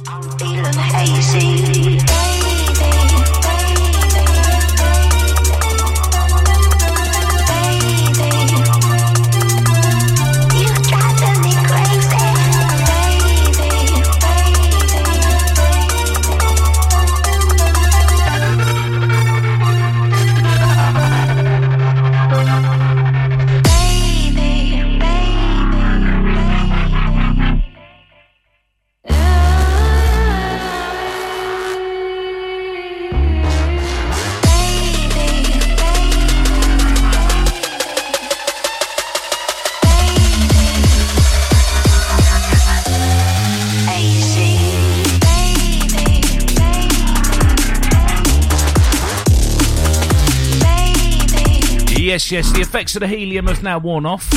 Yes, the effects of the helium have now worn off.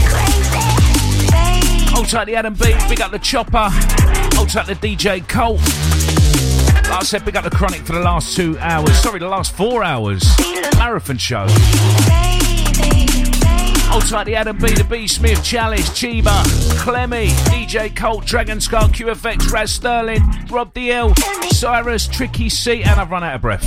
Hold tight the Adam B, big up the Chopper. Hold tight the DJ Colt. Like I said, big up the Chronic for the last 2 hours. Sorry, the last 4 hours. Marathon show. Hold tight the Adam B, the B Smith, Chalice, Chiba, Clemmy, DJ Colt, Dragon Skull, QFX, Raz Sterling, Rob DL, Cyrus, Tricky C, and I've run out of breath.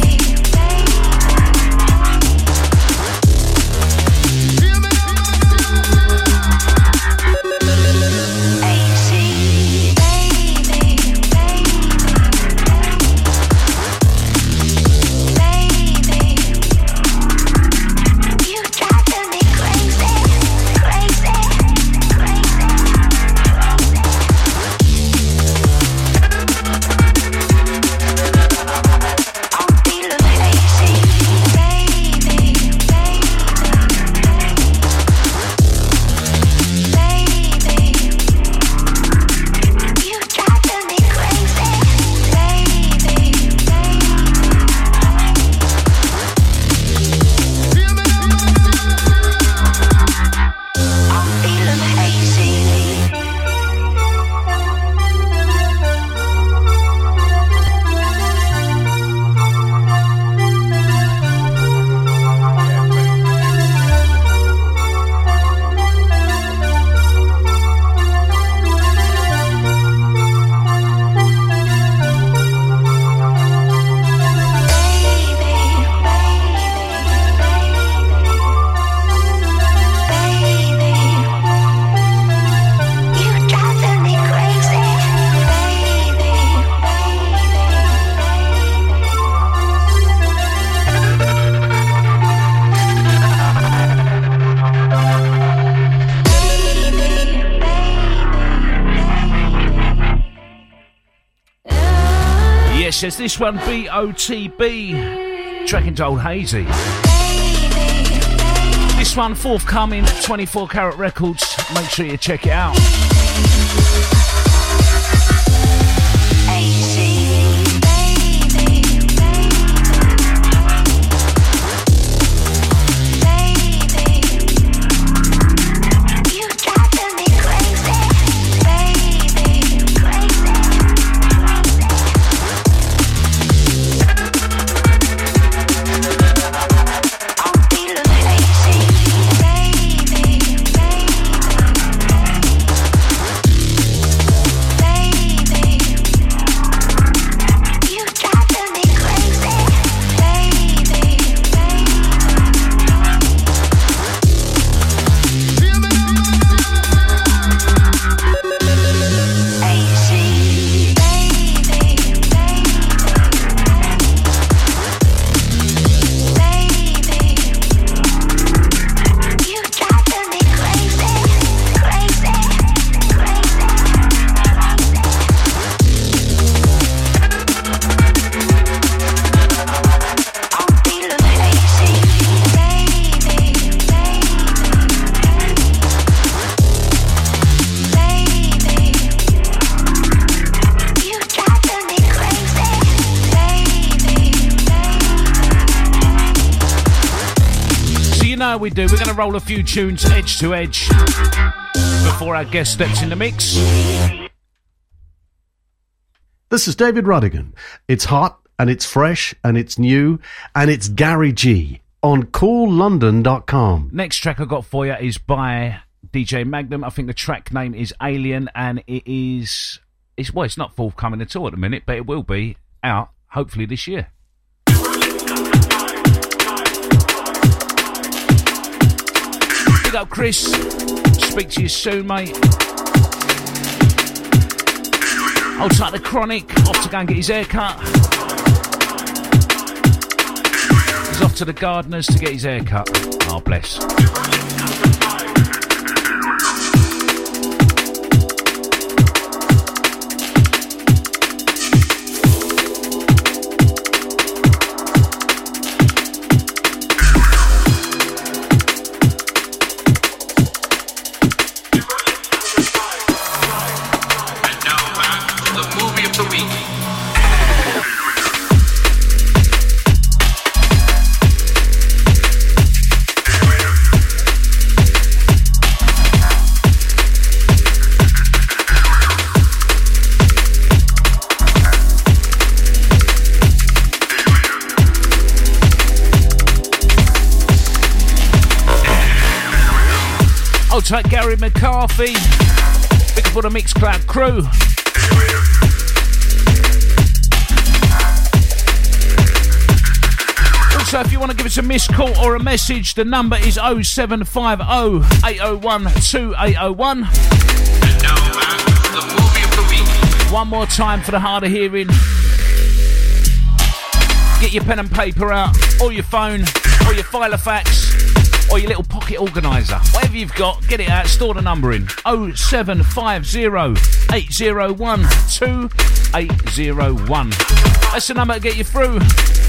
Says this one, BOTB, track entitled Hazy. This one forthcoming at 24 Karat Records. Make sure you check it out. We do. We're going to roll a few tunes edge to edge before our guest steps in the mix. This is David Ruddigan. It's hot and it's fresh and it's new and it's Gary G on CoolLondon.com. Next track I got for you is by DJ Magnum. I think the track name is Alien and it is It's not forthcoming at all at the minute, but it will be out hopefully this year. Big up Chris, speak to you soon, mate. Hold tight to Chronic, off to go and get his hair cut. He's off to the gardeners to get his hair cut. Oh, bless. Type Gary McCarthy, big for the Mixcloud crew. Also, if you want to give us a missed call or a message, the number is 0750 801 2801. One more time for the hard of hearing. Get your pen and paper out, or your phone, or your Filofax, or your little pocket organiser. Whatever you've got, get it out, store the number in. 0750 801 2801. That's the number to get you through.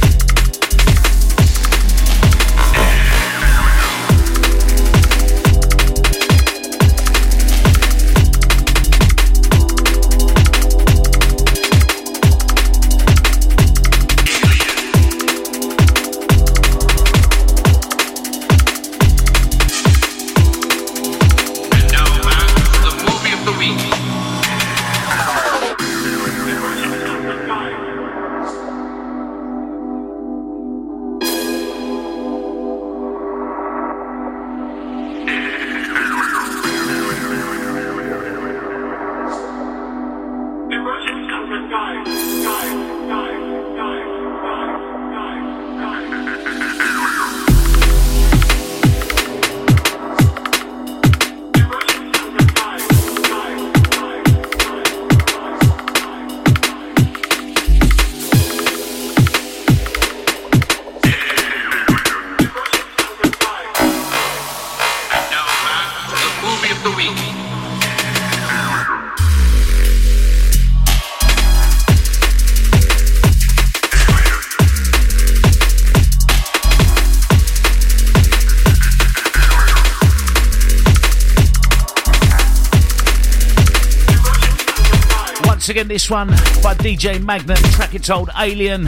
Again, this one by DJ Magnet, track entitled Alien.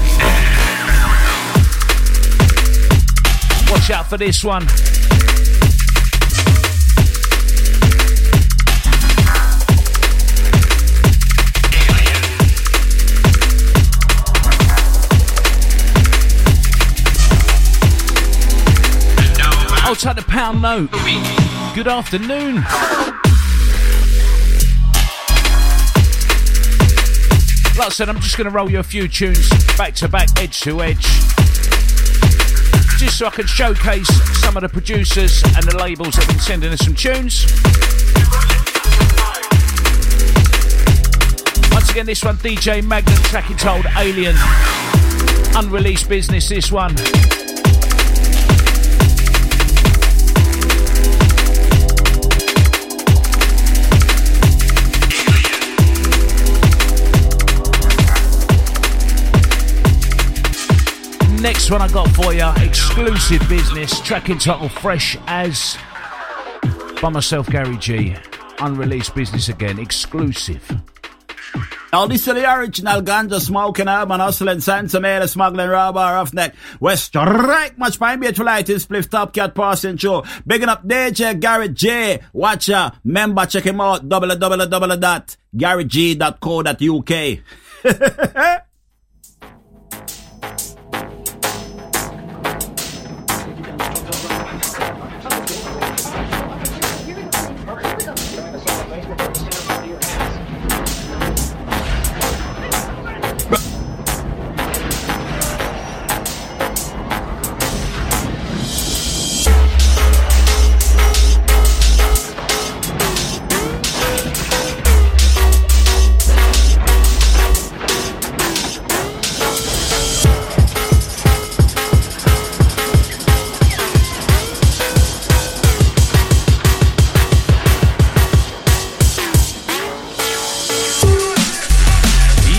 Watch out for this one. I'll take the pound note. Good afternoon. Like I said, I'm just going to roll you a few tunes back to back, edge to edge, just so I can showcase some of the producers and the labels that have been sending us some tunes. Once again, this one, DJ Magnet, track entitled Alien. Unreleased business, this one. Next one I got for you, exclusive business, track entitled Fresh As, by myself, Gary G. Unreleased business again, exclusive. Now this is the original ganja smoking, urban hustling, Santa Mela smuggling, robber, roughneck, West Strike, much fine beautiful light, spliff top cat passing through. Bigging up DJ Gary J. Watcher, member, check him out, www.garyg.co.uk.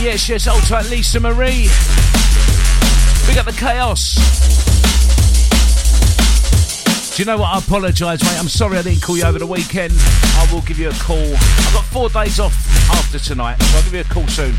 Yes, old tight Lisa Marie. We got the chaos. Do you know what? I apologise, mate. I'm sorry I didn't call you over the weekend. I will give you a call. I've got 4 days off after tonight, so I'll give you a call soon.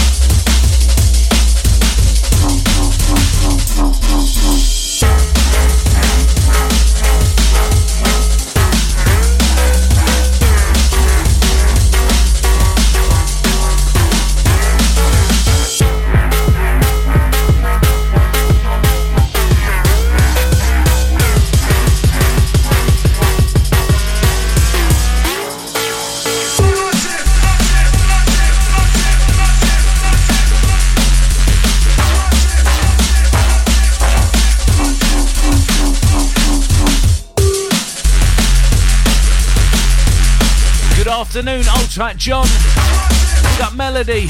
Afternoon, old tight John. We got Melody.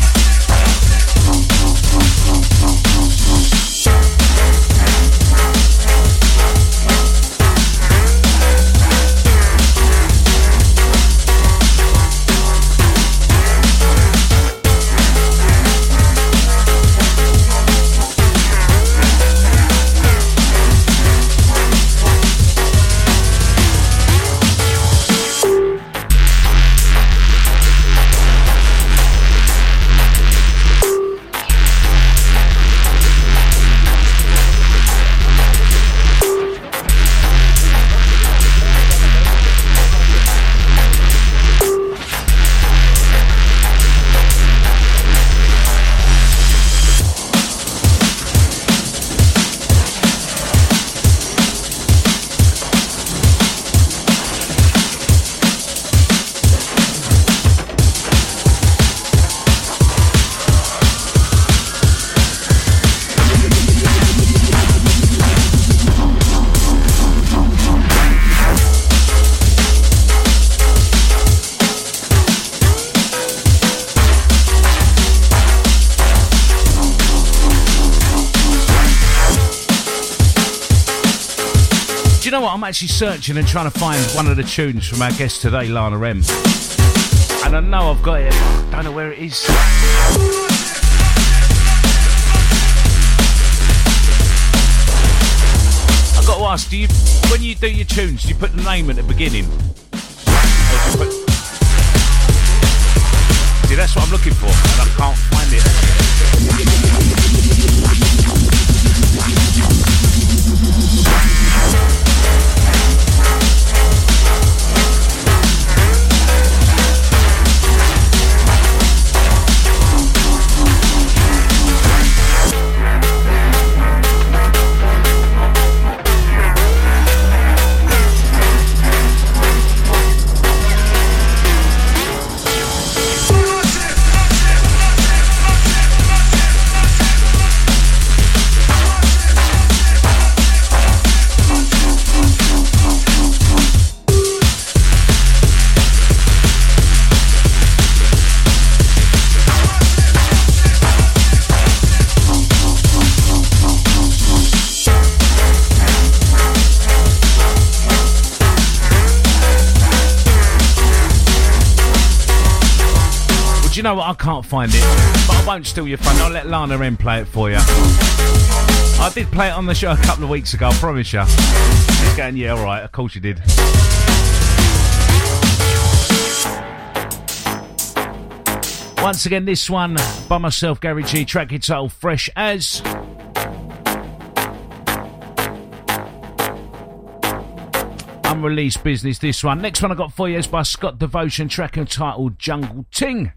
You know what? I'm actually searching and trying to find one of the tunes from our guest today, Lana M. And I know I've got it, but I don't know where it is. I've got to ask, when you do your tunes, do you put the name at the beginning? See, that's what I'm looking for, and I can't find it. You know what? I can't find it, but I won't steal your phone. I'll let Lana M play it for you. I did play it on the show a couple of weeks ago, I promise you. She's going, yeah, alright, of course you did. Once again, this one by myself, Gary G, track entitled Fresh As. Unreleased business, this one. Next one I got for you is by Scott Devotion, track entitled Jungle Ting.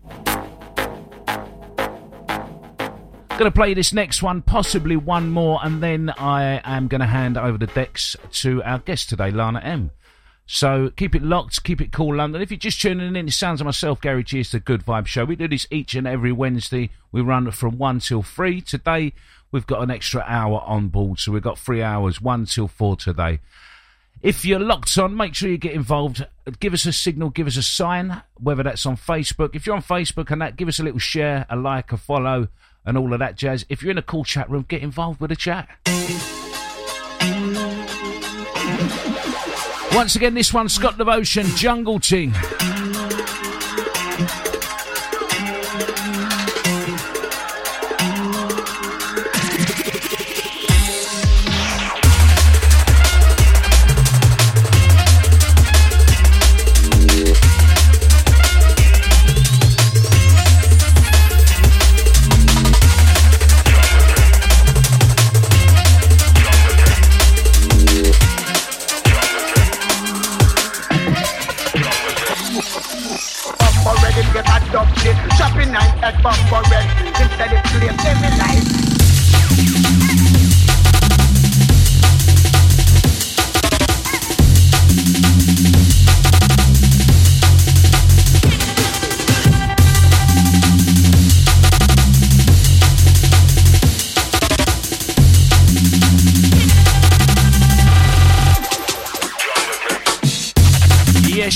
Gonna play this next one, possibly one more, and then I am gonna hand over the decks to our guest today, Lana M. So keep it locked, keep it cool, London. If you're just tuning in, it sounds like myself, Gary G. It's the Good Vibe Show. We do this each and every Wednesday. We run from 1 till 3. Today we've got an extra hour on board, so we've got 3 hours, 1 till 4 today. If you're locked on, make sure you get involved. Give us a signal, give us a sign, whether that's on Facebook. If you're on Facebook and that, give us a little share, a like, a follow, and all of that jazz. If you're in a cool chat room, get involved with the chat. Once again, this one, Scott Devotion, Jungle Ting.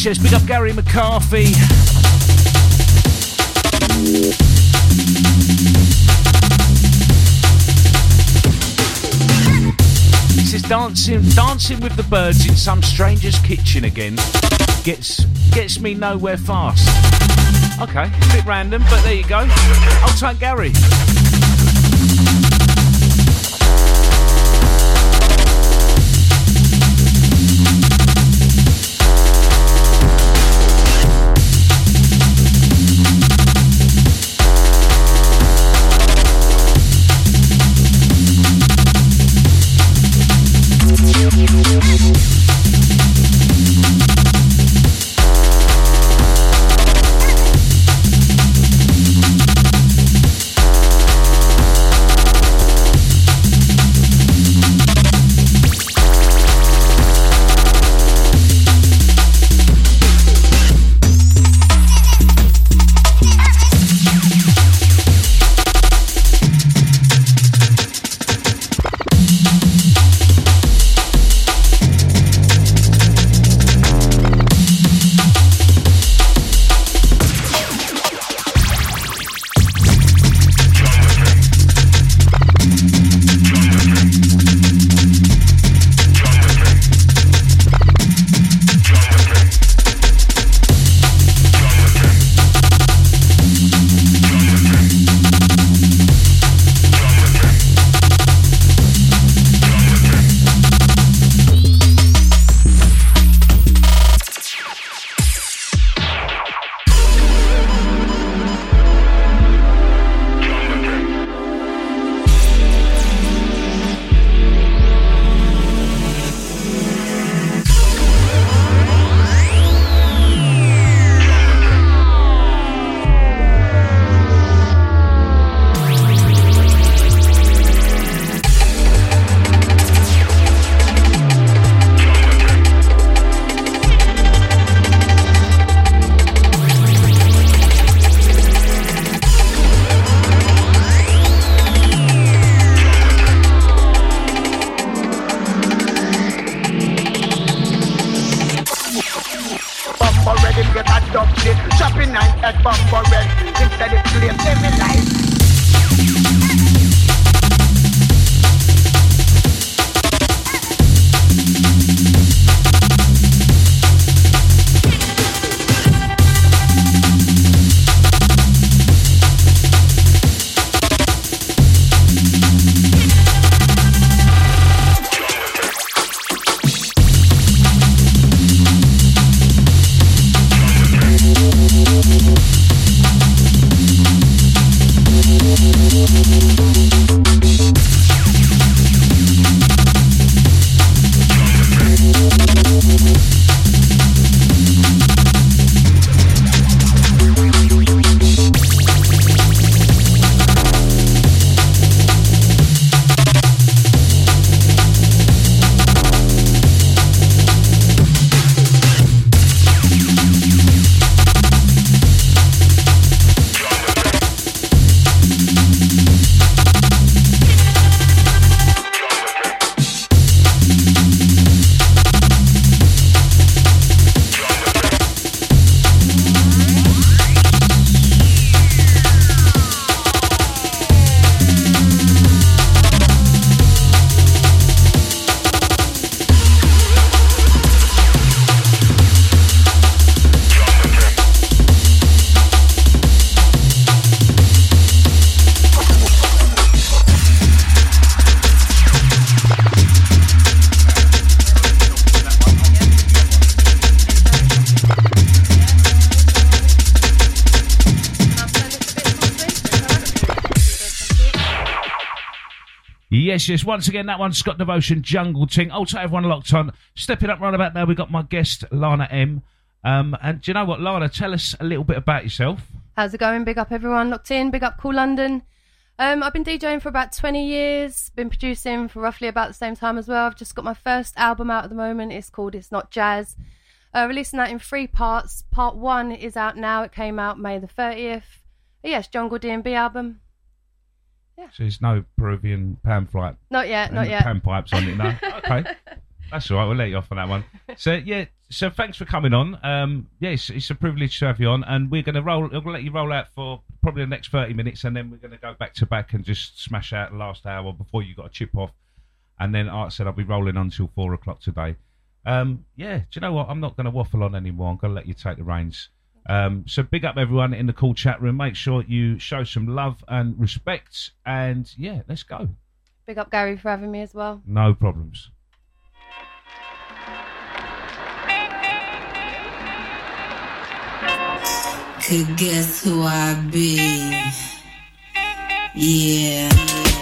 yes, big up Gary McCarthy. This is dancing with the birds in some stranger's kitchen again. Gets me nowhere fast. Okay, a bit random, but there you go. I'll take Gary. Yes. Once again, that one's Scott Devotion, Jungle Ting. I'll take everyone locked on. Stepping up right about now, we've got my guest, Lana M. And do you know what, Lana? Tell us a little bit about yourself. How's it going? Big up everyone locked in. Big up Cool London. I've been DJing for about 20 years. Been producing for roughly about the same time as well. I've just got my first album out at the moment. It's called It's Not Jazz. Releasing that in 3 parts. Part 1 is out now. It came out May the 30th. Yes, Jungle D&B album. Yeah. So there's no Peruvian pan flight? Not yet. Pan pipes on it, no? Okay. That's all right. We'll let you off on that one. So thanks for coming on. It's a privilege to have you on, and we're going to let you roll out for probably the next 30 minutes, and then we're going to go back to back and just smash out the last hour before you got a chip off. And then, like I said, I'll be rolling on until 4 o'clock today. Do you know what? I'm not going to waffle on anymore. I'm going to let you take the reins. So big up everyone in the cool chat room. Make sure you show some love and respect. And let's go. Big up Gary for having me as well. No problems. Could guess who I be? Yeah.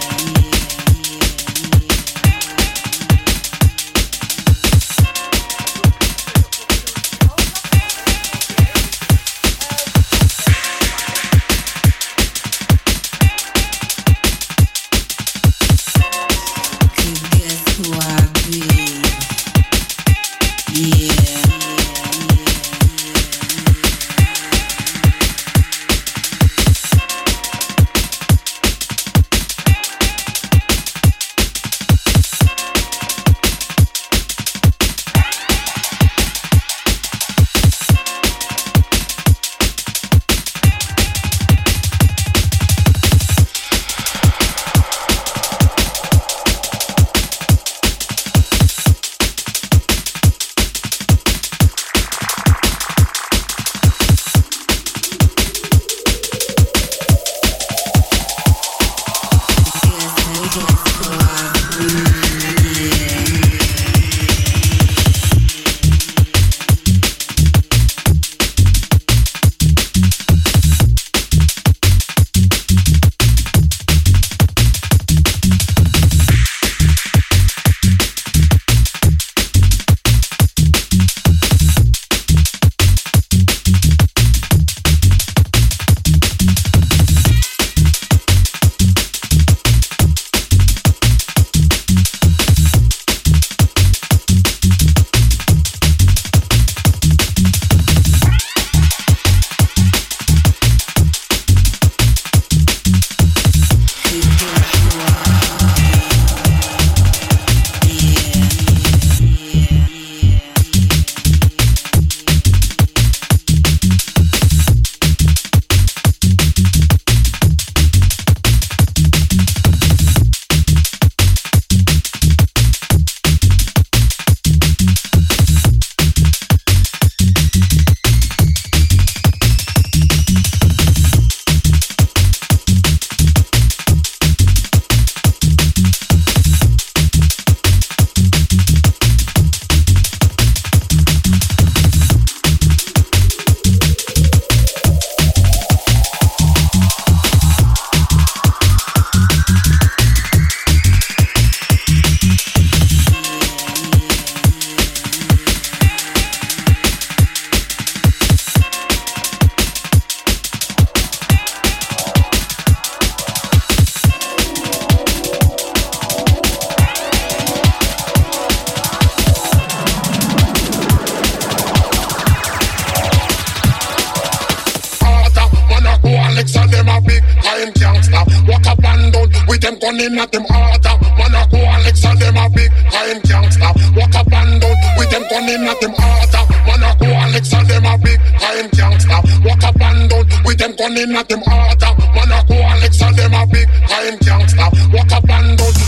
Gunning at them harder, man a go Alex and them a big time gangster. Walk up and down with them gunning at them harder, man a go Alex and them a big time gangster. Walk up and down with them gunning at them harder, man a go Alex and them a big time gangster. Walk up and down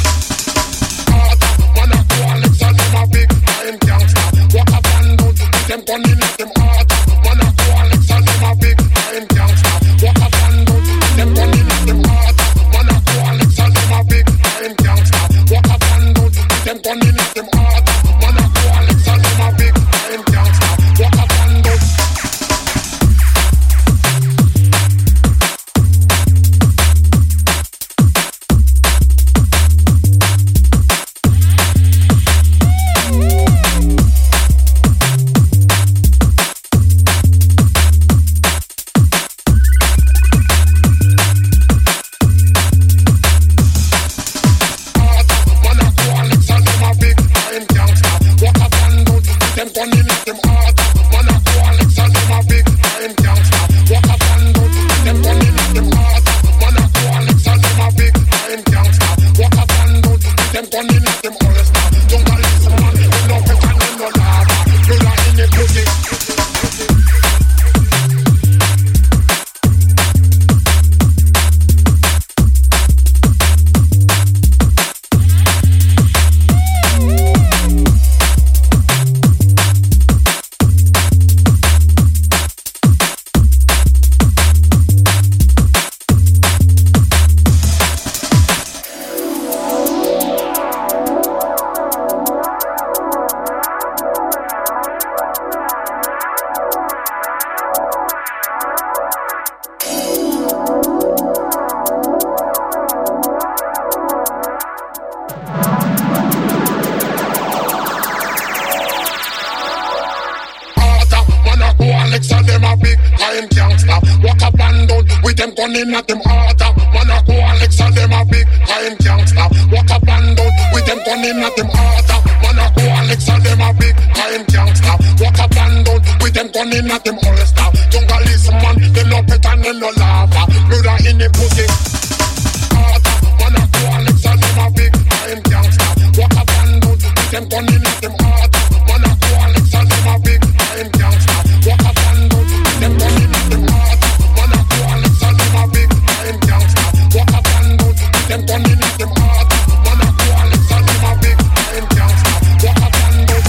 harder, man a go Alex and them a big time gangster. Walk up and down with them gunning at them harder, man a go Alex and them a big time gangster. Walk up and down with them gunning at them harder. Alex and them a big time gangster. Walk up and down, them gunning at them harder. Man a go Alex and them a big time gangster. Walk up and down. gun in at them harder. Man a go Alex and them a big time gangster. Walk up and down with them gun in at them harder. Man a go Alex and them a big time gangster. Walk up and down with them gun in at them holster. Jungle listen man, they no pet and they no lava. Brother in the pussy. Harder. Man a go Alex and them a big time gangster. Walk up and down with them gun in at them harder. Man a go Alex and them a big time gangster. Walk up and down with them gun in at them harder. Man a go Alex and them a big time gangster. Walk up and down with them gun in at them harder. Man a go Alex and them a big time gangster. Walk up and down.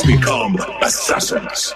become assassins.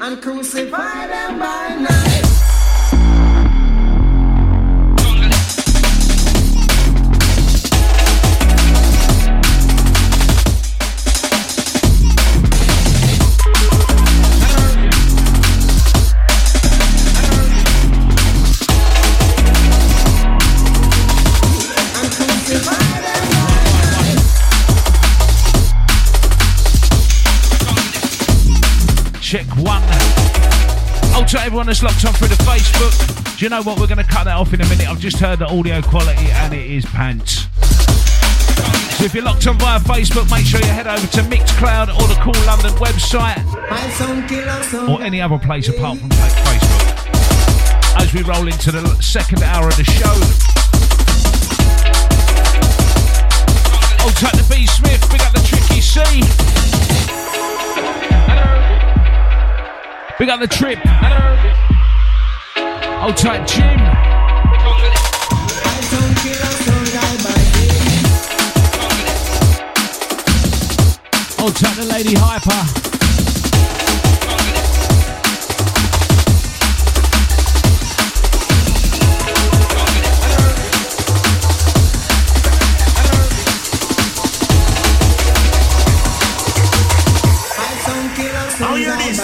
and crucify them by night. Check one. Oh, to everyone that's locked on through the Facebook. Do you know what? We're going to cut that off in a minute. I've just heard the audio quality and it is pants. So if you're locked on via Facebook, make sure you head over to Mixcloud or the Cool London website or any other place apart from Facebook. As we roll into the second hour of the show. Oh, take the B Smith, big up the Tricky C. Big up the Trip. Old tight Jim. Old tight the Lady Hyper. Oh, hear this.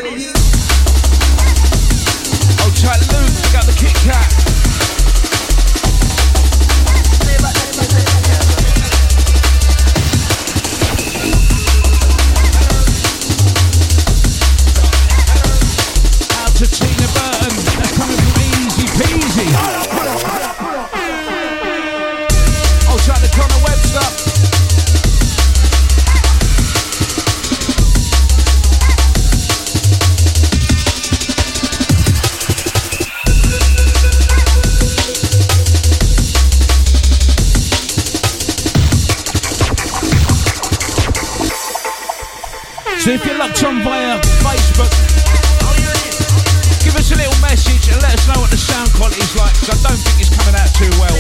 Tight Luke, got the Kit Kat. Out to Tina Burton, that's coming from Easy Peasy. Oh, tight the Connor Webster. So if you're locked on via Facebook, give us a little message and let us know what the sound quality is like, because I don't think it's coming out too well.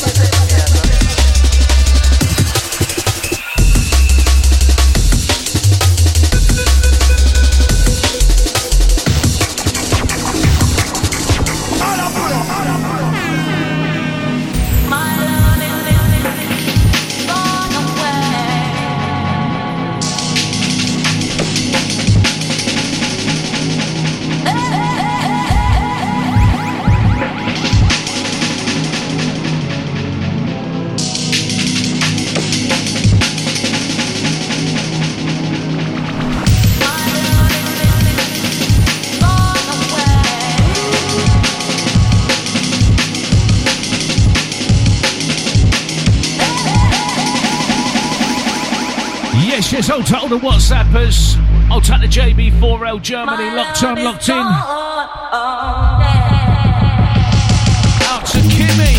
Yes, I'll take all the WhatsAppers. I'll take the JB4L Germany, locked on, locked in. Out to Kimmy.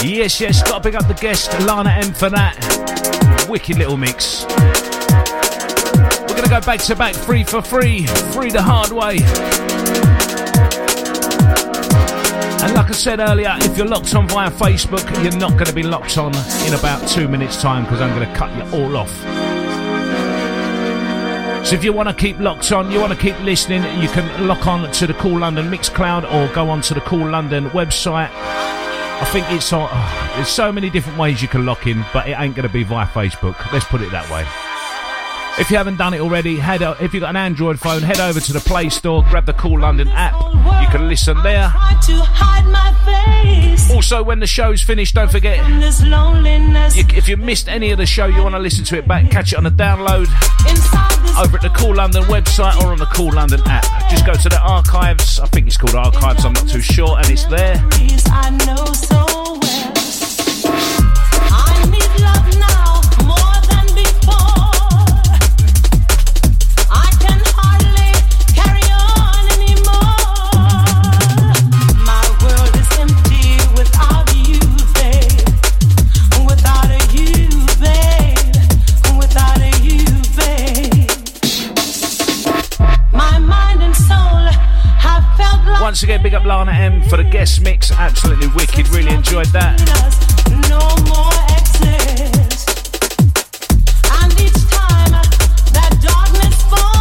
Yes, gotta pick up the guest, Lana M, for that. Wicked little mix. We're gonna go back to back, free for free the hard way. And like I said earlier, if you're locked on via Facebook, you're not going to be locked on in about 2 minutes' time because I'm going to cut you all off. So if you want to keep locked on, you want to keep listening, you can lock on to the Cool London Mixcloud or go on to the Cool London website. I think it's on, there's so many different ways you can lock in, but it ain't going to be via Facebook. Let's put it that way. If you haven't done it already, if you've got an Android phone, head over to the Play Store, grab the Cool London app. You can listen there. Also, when the show's finished, don't forget, if you missed any of the show, you want to listen to it back, catch it on the download over at the Cool London website or on the Cool London app. Just go to the archives. I think it's called archives, I'm not too sure, and it's there. I know so well. I need love now more than before. I can hardly carry on anymore. My world is empty without you, babe. Without you, babe. Without you, babe. My mind and soul have felt like. Once again, big up Lana M for the guest mix. Absolutely wicked. Really enjoyed that. No more exits. And each time that darkness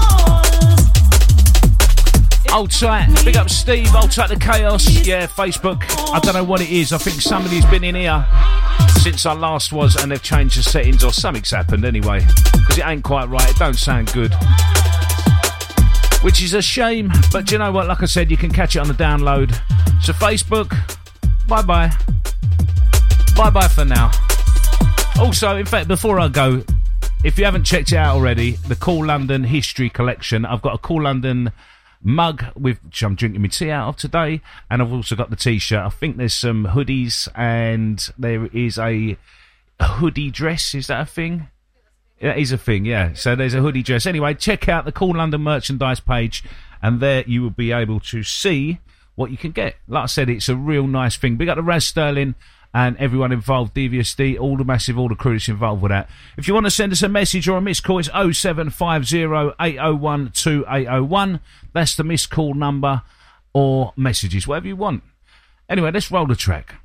falls. Hold tight. Big up Steve. Hold tight to Chaos. Yeah, Facebook. I don't know what it is. I think somebody's been in here since I last was and they've changed the settings or something's happened anyway. Because it ain't quite right. It don't sound good. Which is a shame, but you know what, like I said, you can catch it on the download. So Facebook, bye-bye. Bye-bye for now. Also, in fact, before I go, if you haven't checked it out already, the Cool London History Collection, I've got a Cool London mug, which I'm drinking my tea out of today, and I've also got the T-shirt. I think there's some hoodies, and there is a hoodie dress, is that a thing? That is a thing, yeah. So there's a hoodie dress. Anyway, check out the Cool London merchandise page, and there you will be able to see what you can get. Like I said, it's a real nice thing. Big up to Raz Sterling and everyone involved, Devious D, all the crew that's involved with that. If you want to send us a message or a missed call, it's 0750 801 2801. That's the missed call number or messages, whatever you want. Anyway, let's roll the track.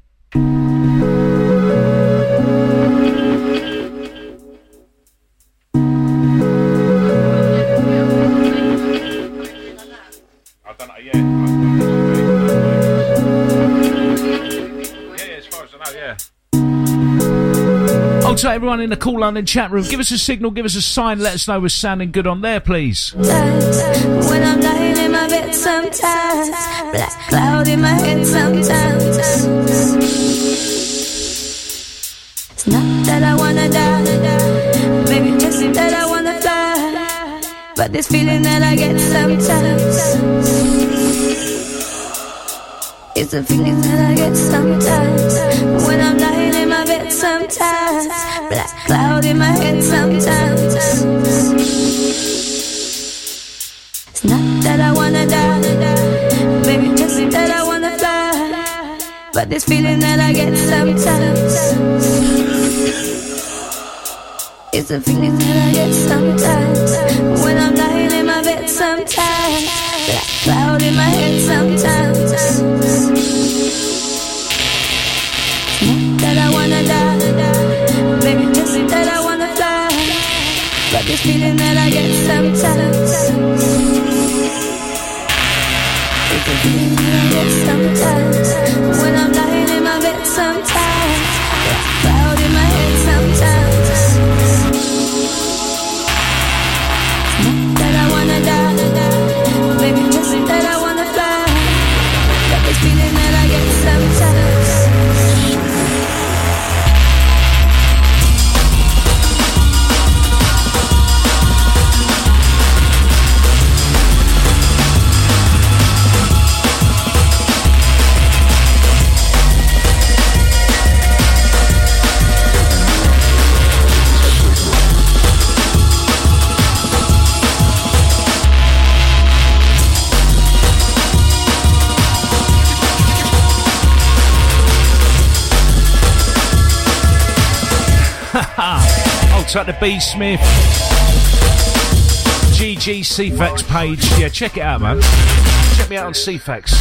Hold tight, everyone in the Cool London chat room. Give us a signal, give us a sign, let us know we're sounding good on there, please. When I'm lying in my bed sometimes, black cloud in my head sometimes. It's not that I wanna die, maybe just that I wanna fly, but this feeling that I get sometimes, it's a feeling that I get sometimes. When I'm lying in my bed sometimes, black cloud in my head sometimes. It's not that I wanna die, maybe just that I wanna fly, but this feeling that I get sometimes, it's a feeling that I get sometimes. When I'm lying in my bed sometimes, black cloud in my head sometimes. Not that I wanna die, maybe just that I wanna fly, but this feeling that I get sometimes, it's a feeling that I get sometimes. When I'm lying in my bed sometimes, black cloud in my head sometimes. Not that I wanna die, maybe just that I wanna fly, but this feeling that I get sometimes. Big up the B Smith. GG CFAX page. Yeah, check it out, man. Check me out on CFAX.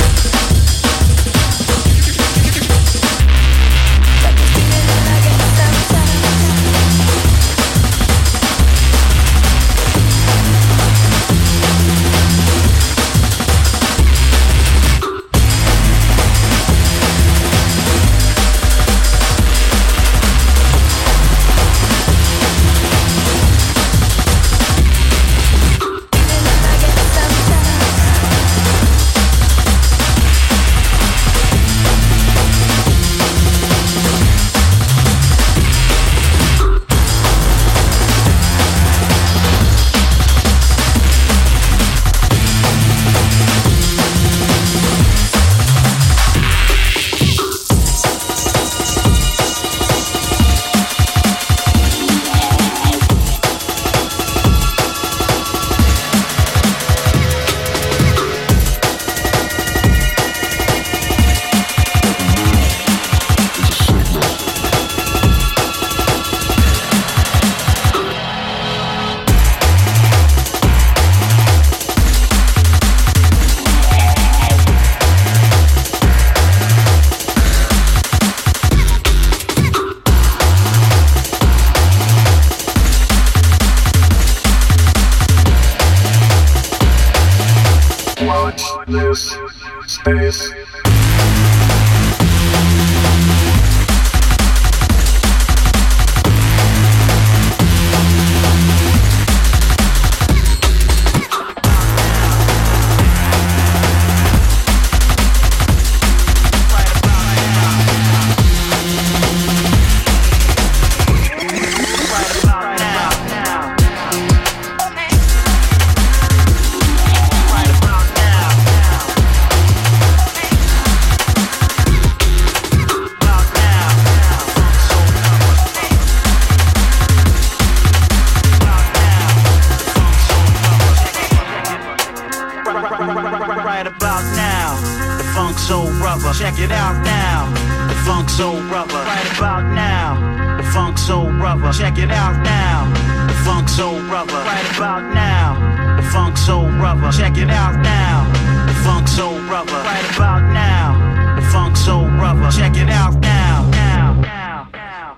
this space. Check it out now, the Funk Soul Brother. Right about now, the Funk Soul Brother. Check it out now, the Funk Soul Brother. Right about now, the Funk Soul Brother. Check it out now, the Funk Soul Brother. Right about now, the Funk Soul Brother. Check it out now, now, now, now, now.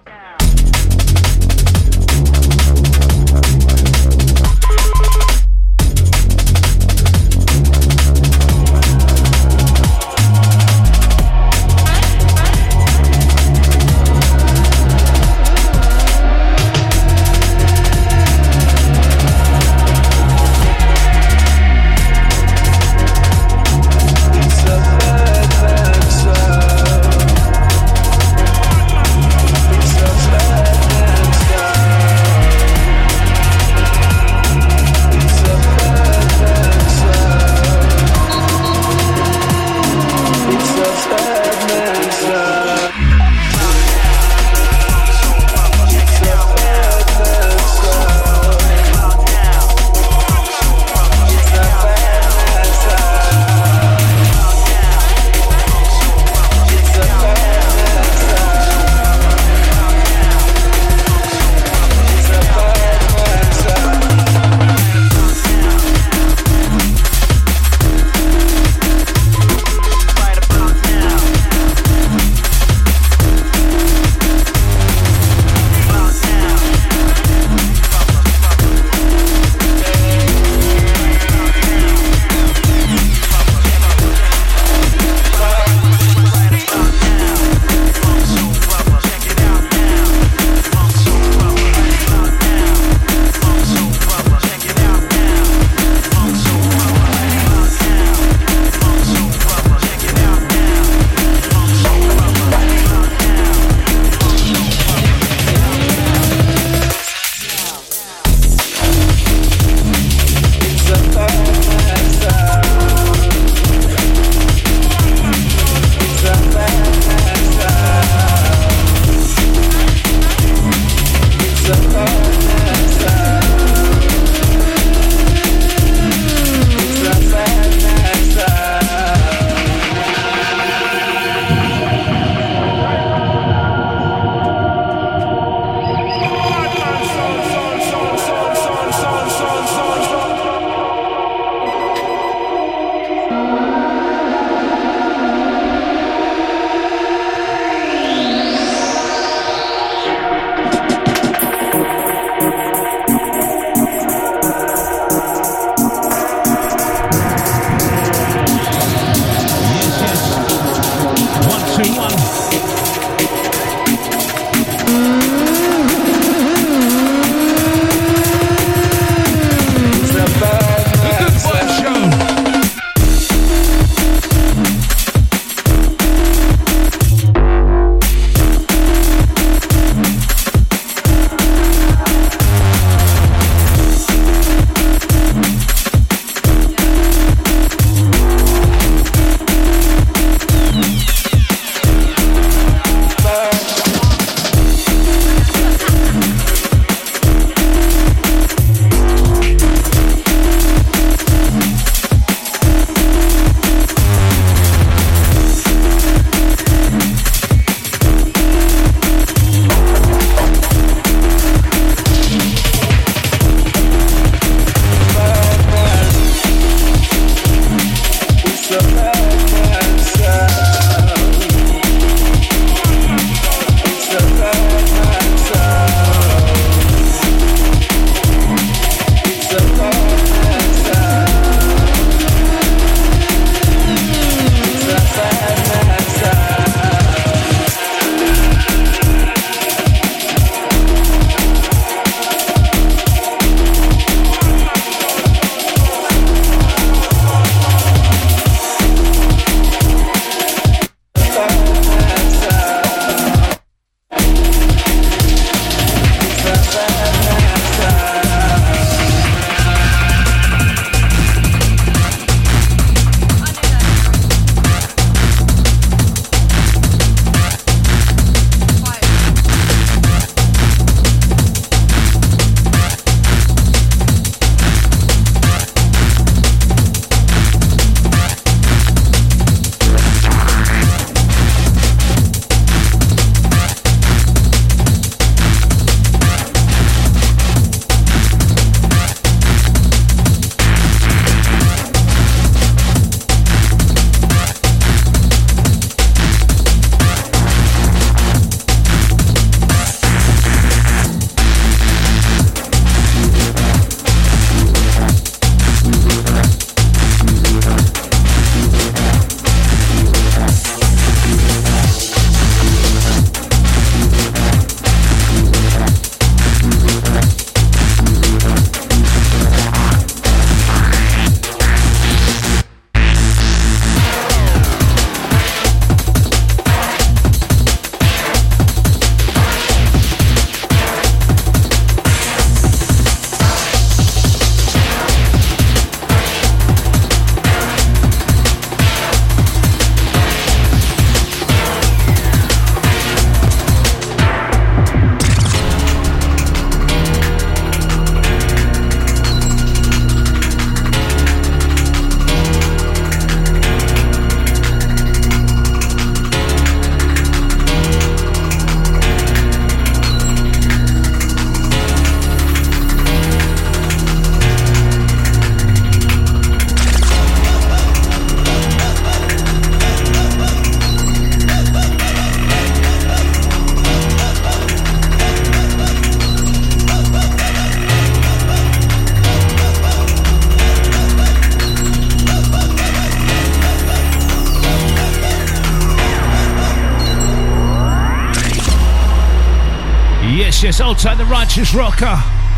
Yes, Old Tight the Righteous Rocker.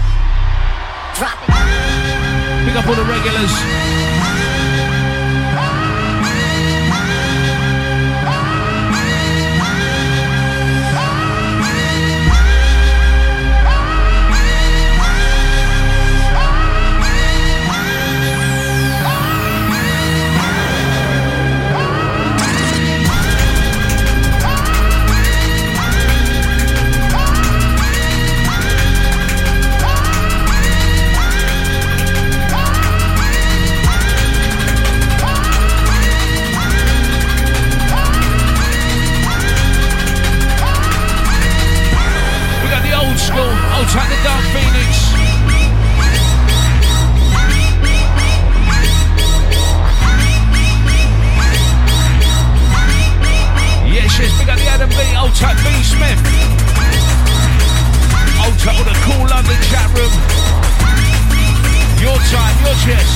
Pick up all the regulars. Old Tight the Dark Phoenix. Yes, big up the Adam B, Old Tight B Smith. Old Tight with a Cool London chat room. Your time, your chest.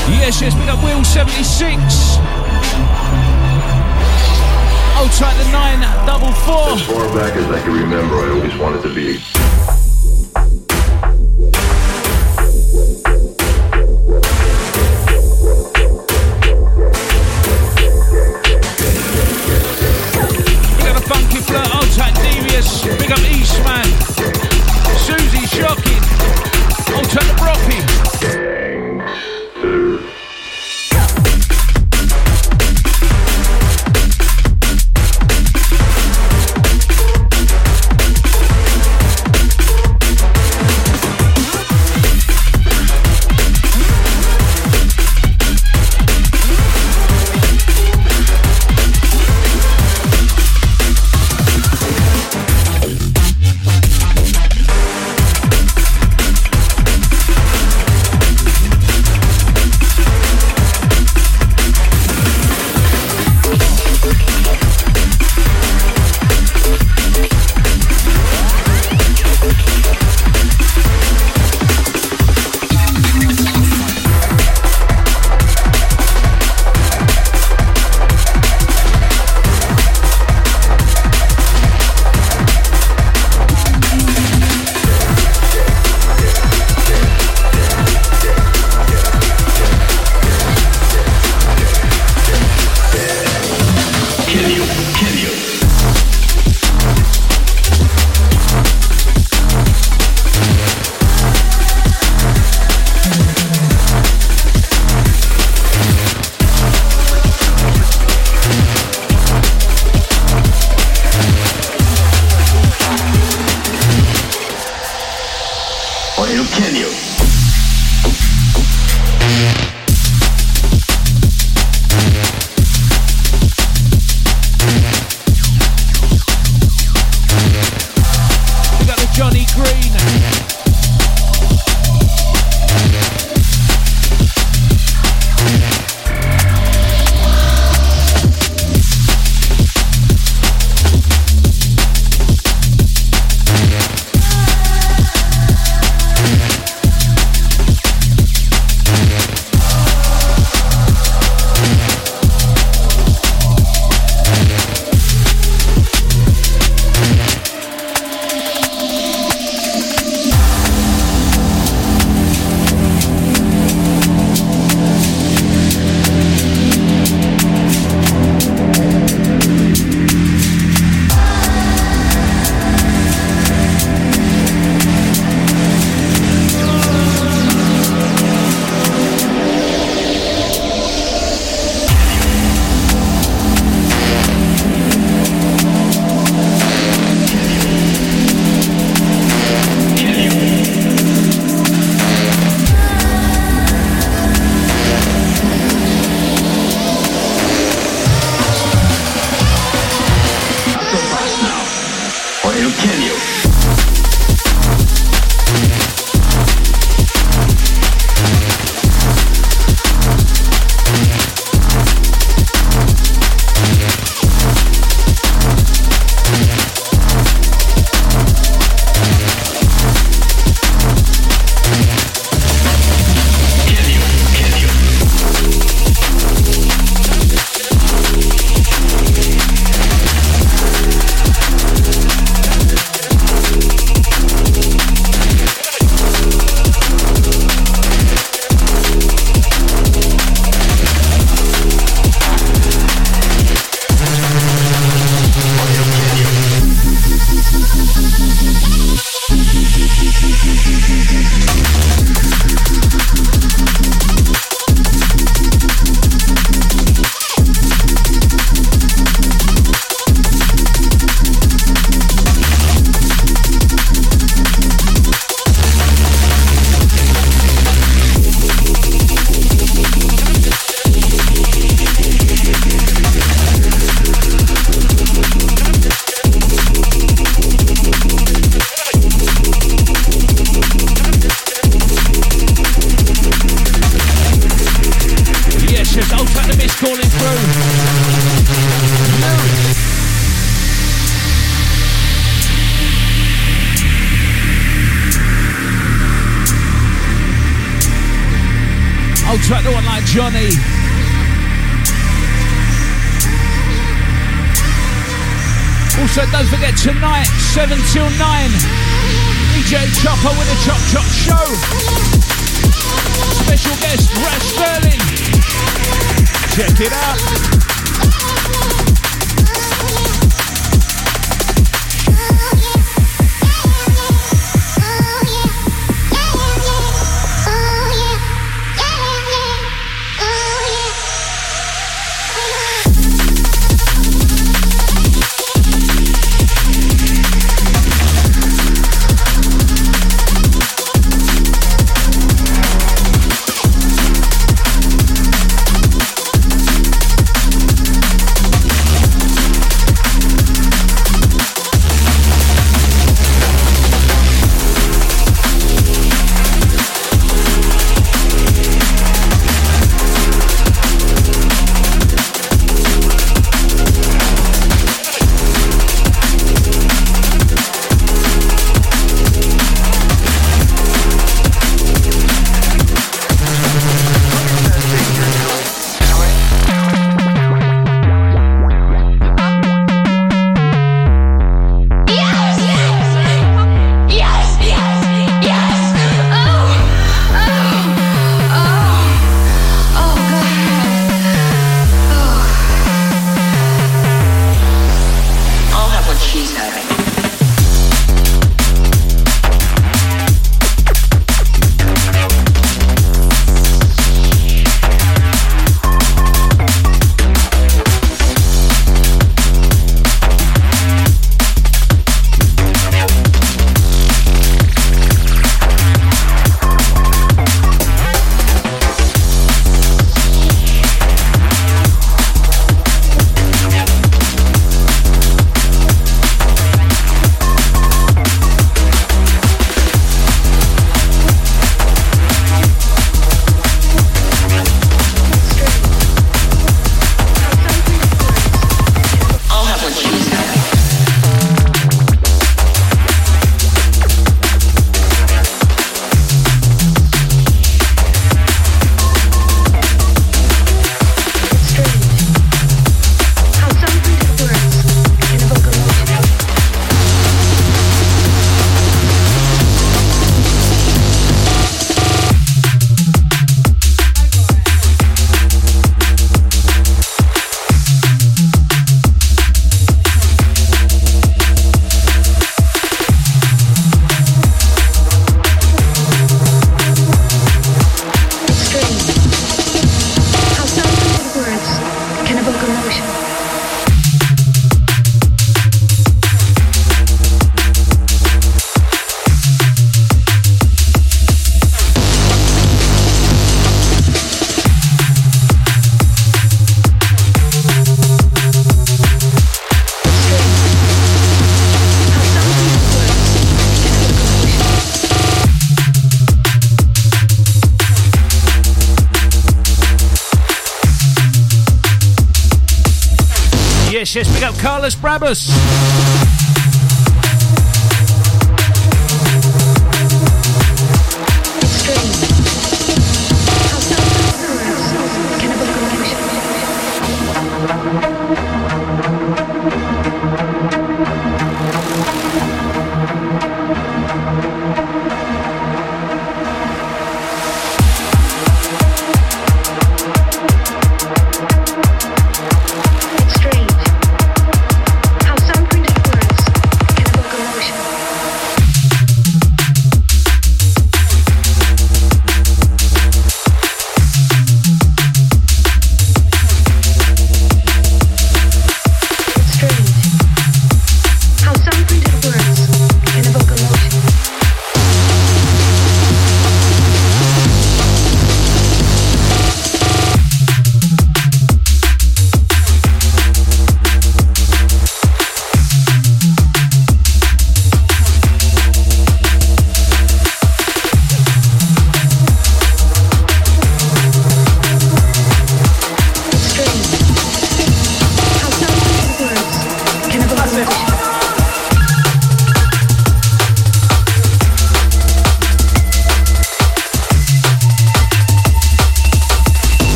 Yes, big up Will 76. Old track the 944. As far back as I can remember, I always wanted to be. We got a funky flirt, old track Devious. Big up Eastman. Susie Shocking. Old track the Brocky. Old track, the one like Johnny. Also, don't forget tonight, 7 till 9, DJ Chopper with a Chop Chop Show. Special guest, Raz Sterling. Check it out. Yes, pick up Carlos Brabus. It's strange how some printed words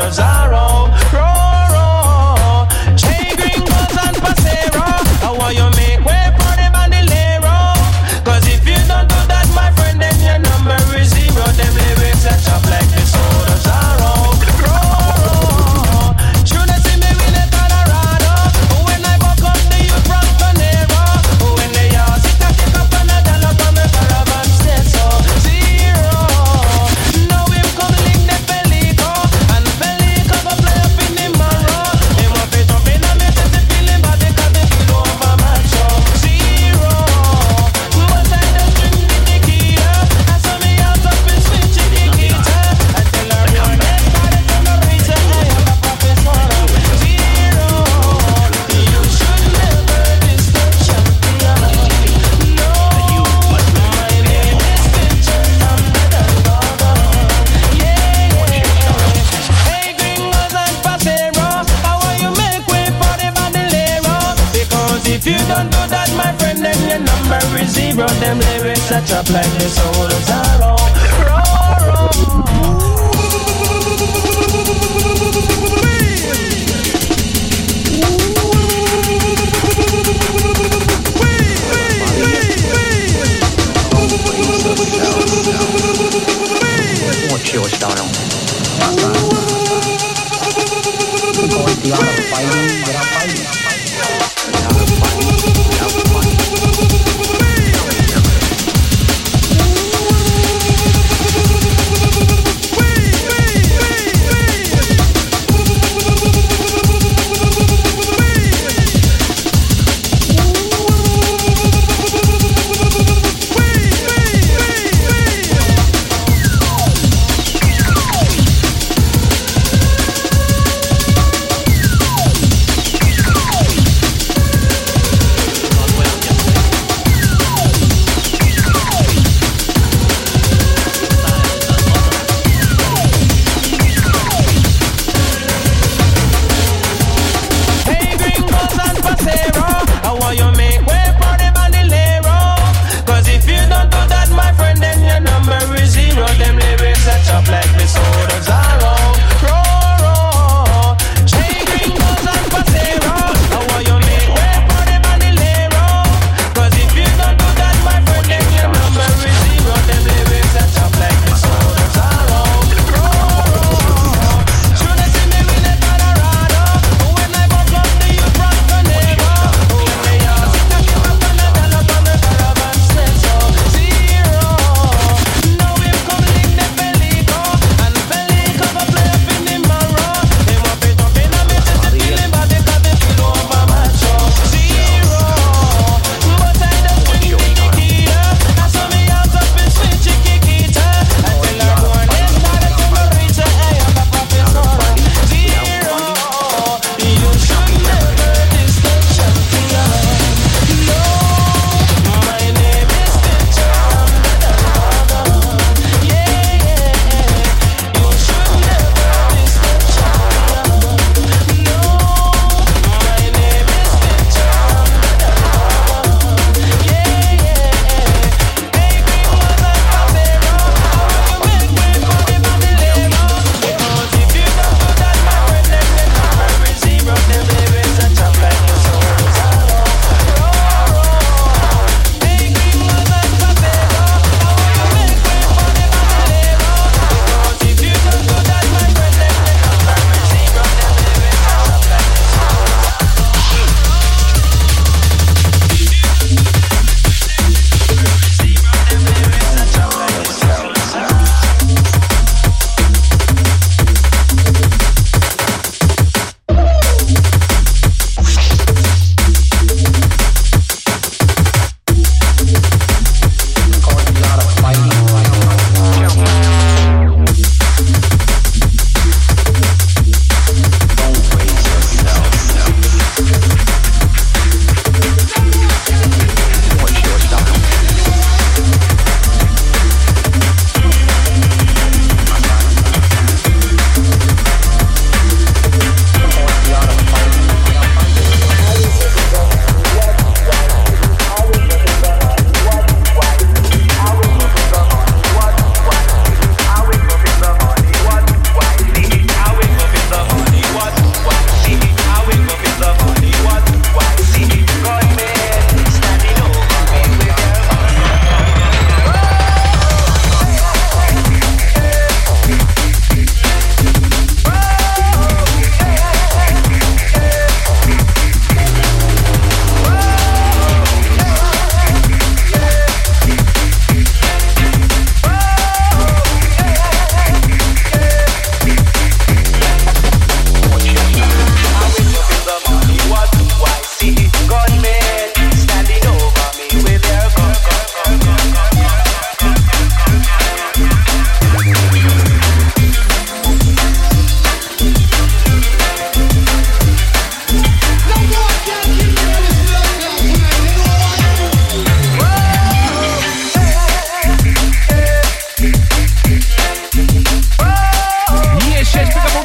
sodas are on. Roll. Che gringos and paseros, how want you make way for the bandolero? Cause if you don't do that, my friend, then your number is 0. Them lyrics that chop like the sodas are on. Roll. Should I see me in the Colorado? When I woke up the youth from Panero. When they all sit and kick up on a dollar from the caravan state. So 0. Now him come link the Pelico. And Pelico go play up in the Monroe. Him up it up in a mess and the feeling bad because they feel over my show. 0. But I just drink the tequila. I saw me out up and switch the guitar. I tell her you're next by the generator. I am the professor. 0. You should never disturb champion. No, my name is Fincher. I'm better than God. Yeah. Hey, gringos and paseros, how will you make way for the bandolero? Because if you don't do that, my friend, then your number is 0. Them lyrics that chop like the sodas are on.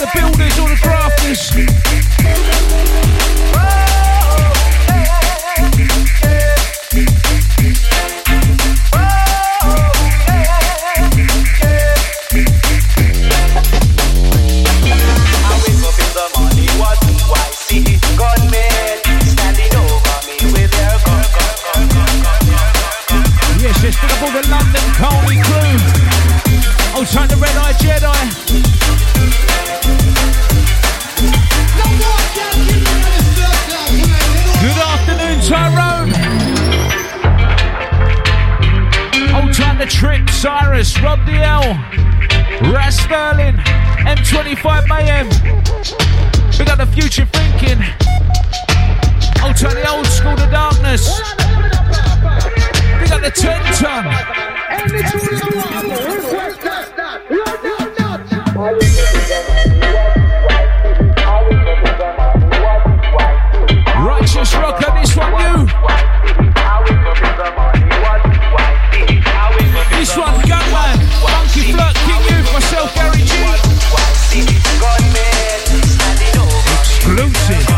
the builders, all the grafters. Yes, let's pick up all the London Colney crew. Old time the Red Eye Jedi. Good afternoon, Tyrone. Old time the Trip, Cyrus, Rob DL, Raz Sterling, M25 Mayhem. We got the Future Thinking. Old time the Old School, the Darkness. We got the 10 ton. Righteous Rocker, this one you. This one Gunman, Funky Flirt, King Youth, myself Gary G. Exclusive.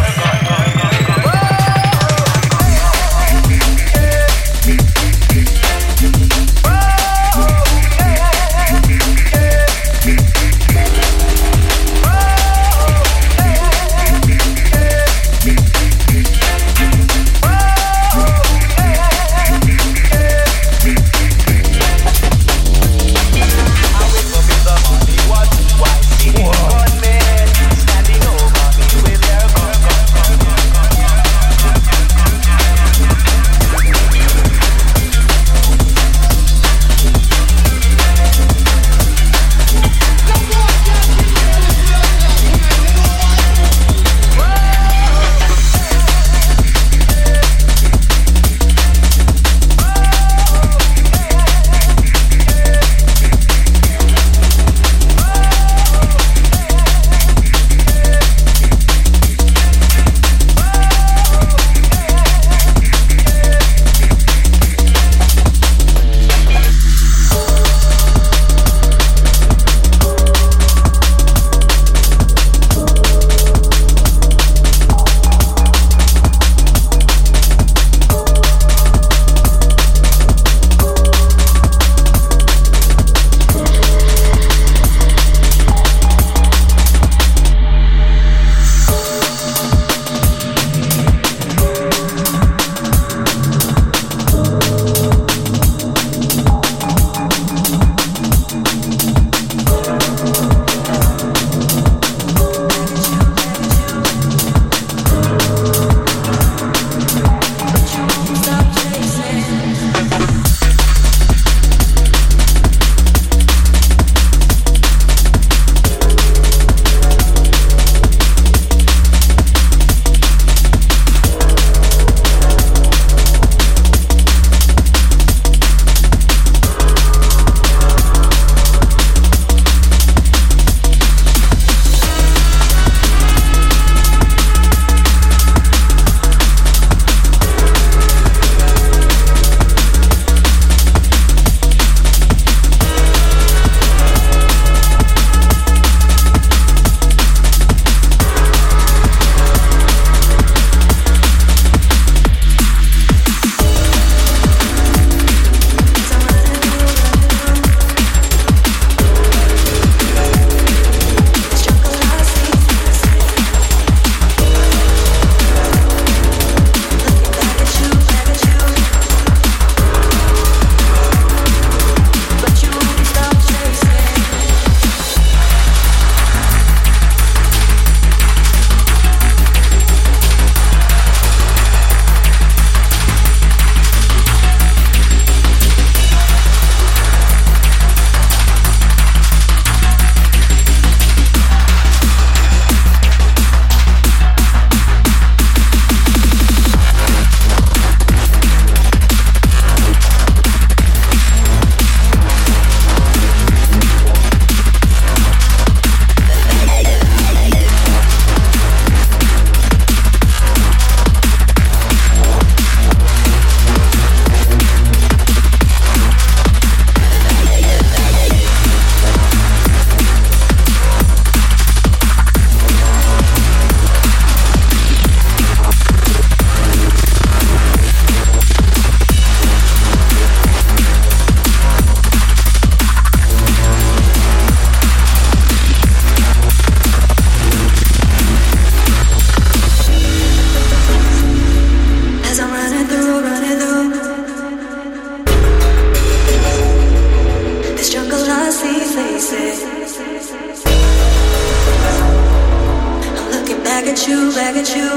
at you, back at you.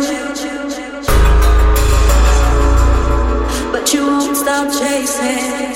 But you won't stop chasing.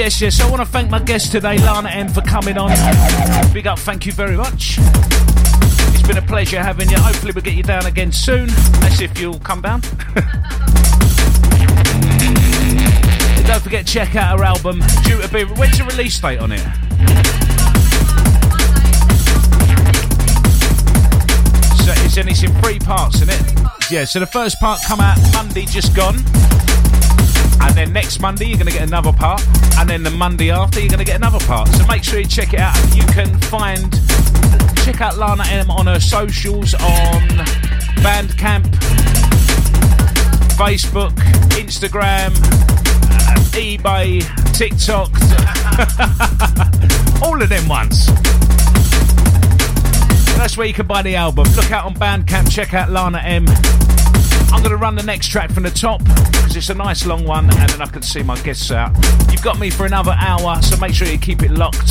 Yes. I want to thank my guest today, Lana M, for coming on. Big up, thank you very much. It's been a pleasure having you. Hopefully we'll get you down again soon. That's if you'll come down. Don't forget, check out her album. Due to be, when's the release date on it? So it's in 3 parts, isn't it? Yeah, so the first part come out Monday just gone. And then next Monday you're going to get another part. And then the Monday after you're going to get another part. So make sure you check it out. You can check out Lana M on her socials on Bandcamp, Facebook, Instagram, eBay, TikTok, all of them ones. That's where you can buy the album. Look out on Bandcamp, check out Lana M. I'm going to run the next track from the top because it's a nice long one and then I can see my guests out. You've got me for another hour, so make sure you keep it locked.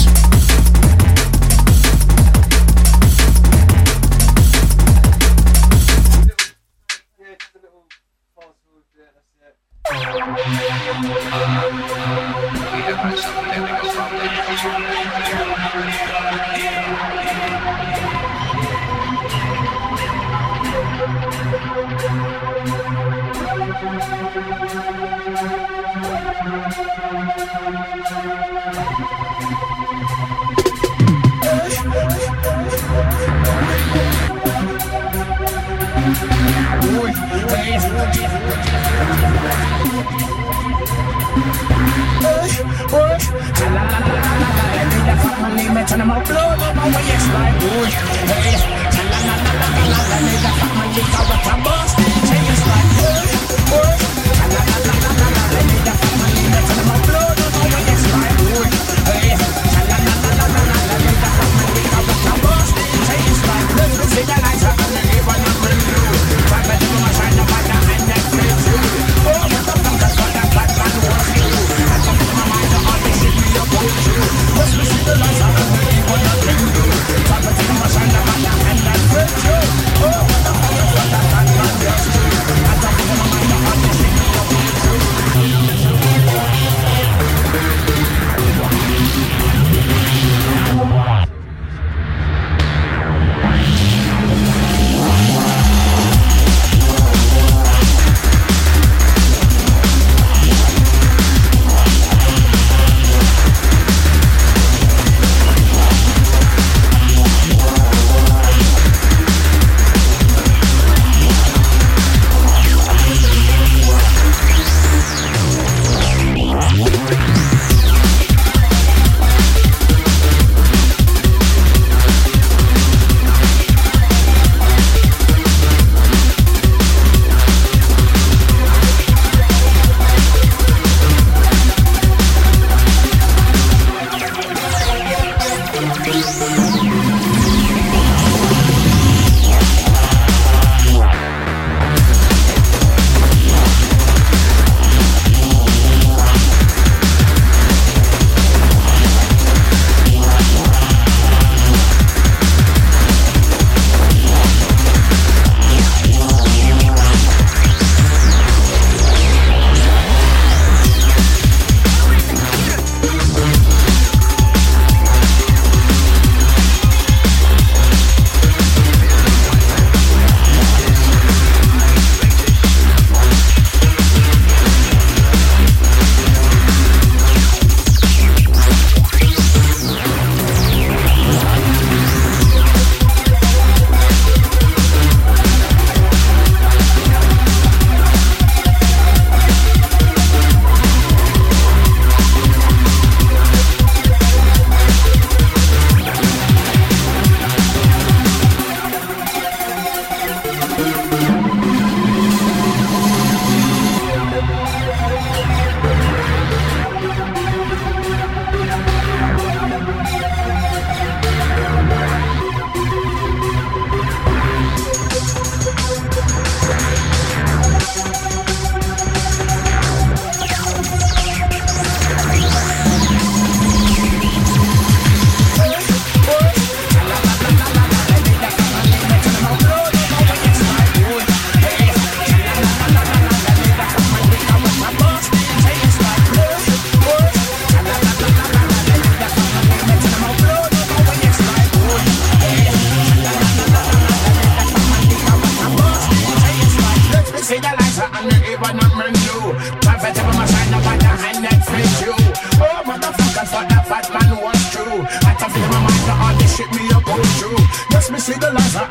Let's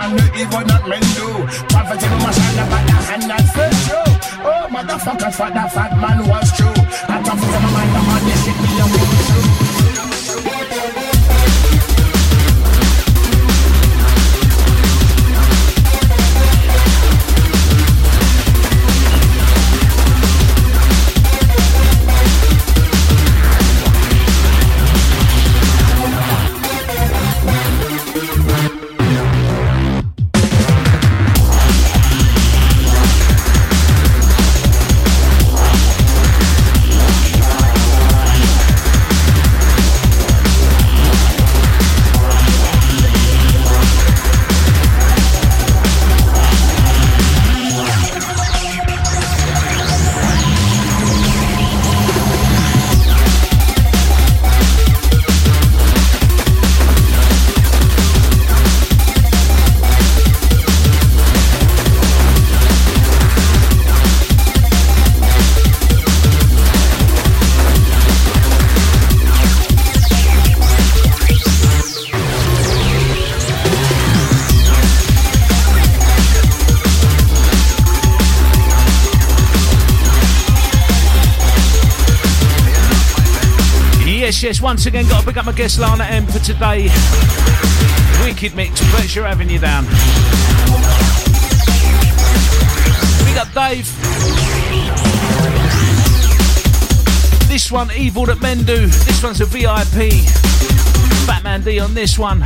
and no evil that men do. Poverty must hand about the hand that fell through. Oh, motherfuckers, what that fat man was true. I come from my mind, I'm on this shit, me a go through. Yes, once again, got to pick up my guest Lana M for today. Wicked mix, pleasure having you down. Big up Dave. This one, Evil That Men Do. This one's a VIP. Batman D on this one.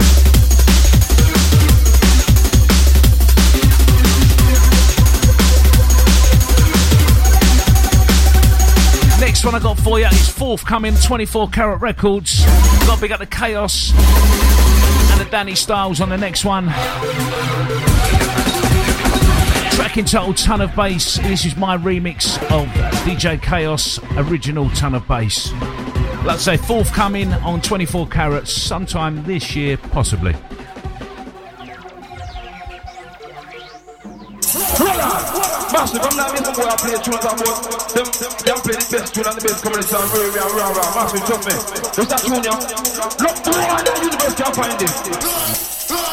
Next one I got for you is forthcoming 24 Karat Records. Got to big up the Chaos and the Danny Styles on the next one. Track entitled Ton of Bass. This is my remix of DJ Chaos original Ton of Bass. Like I say, forthcoming on 24 Carats sometime this year, possibly. Massive, I'm not making boy I play tunes about them play the best tune and the best comedy sound very rah. Massive, trust me. What's that tune, yeah? Look, boy, that universe can't find this.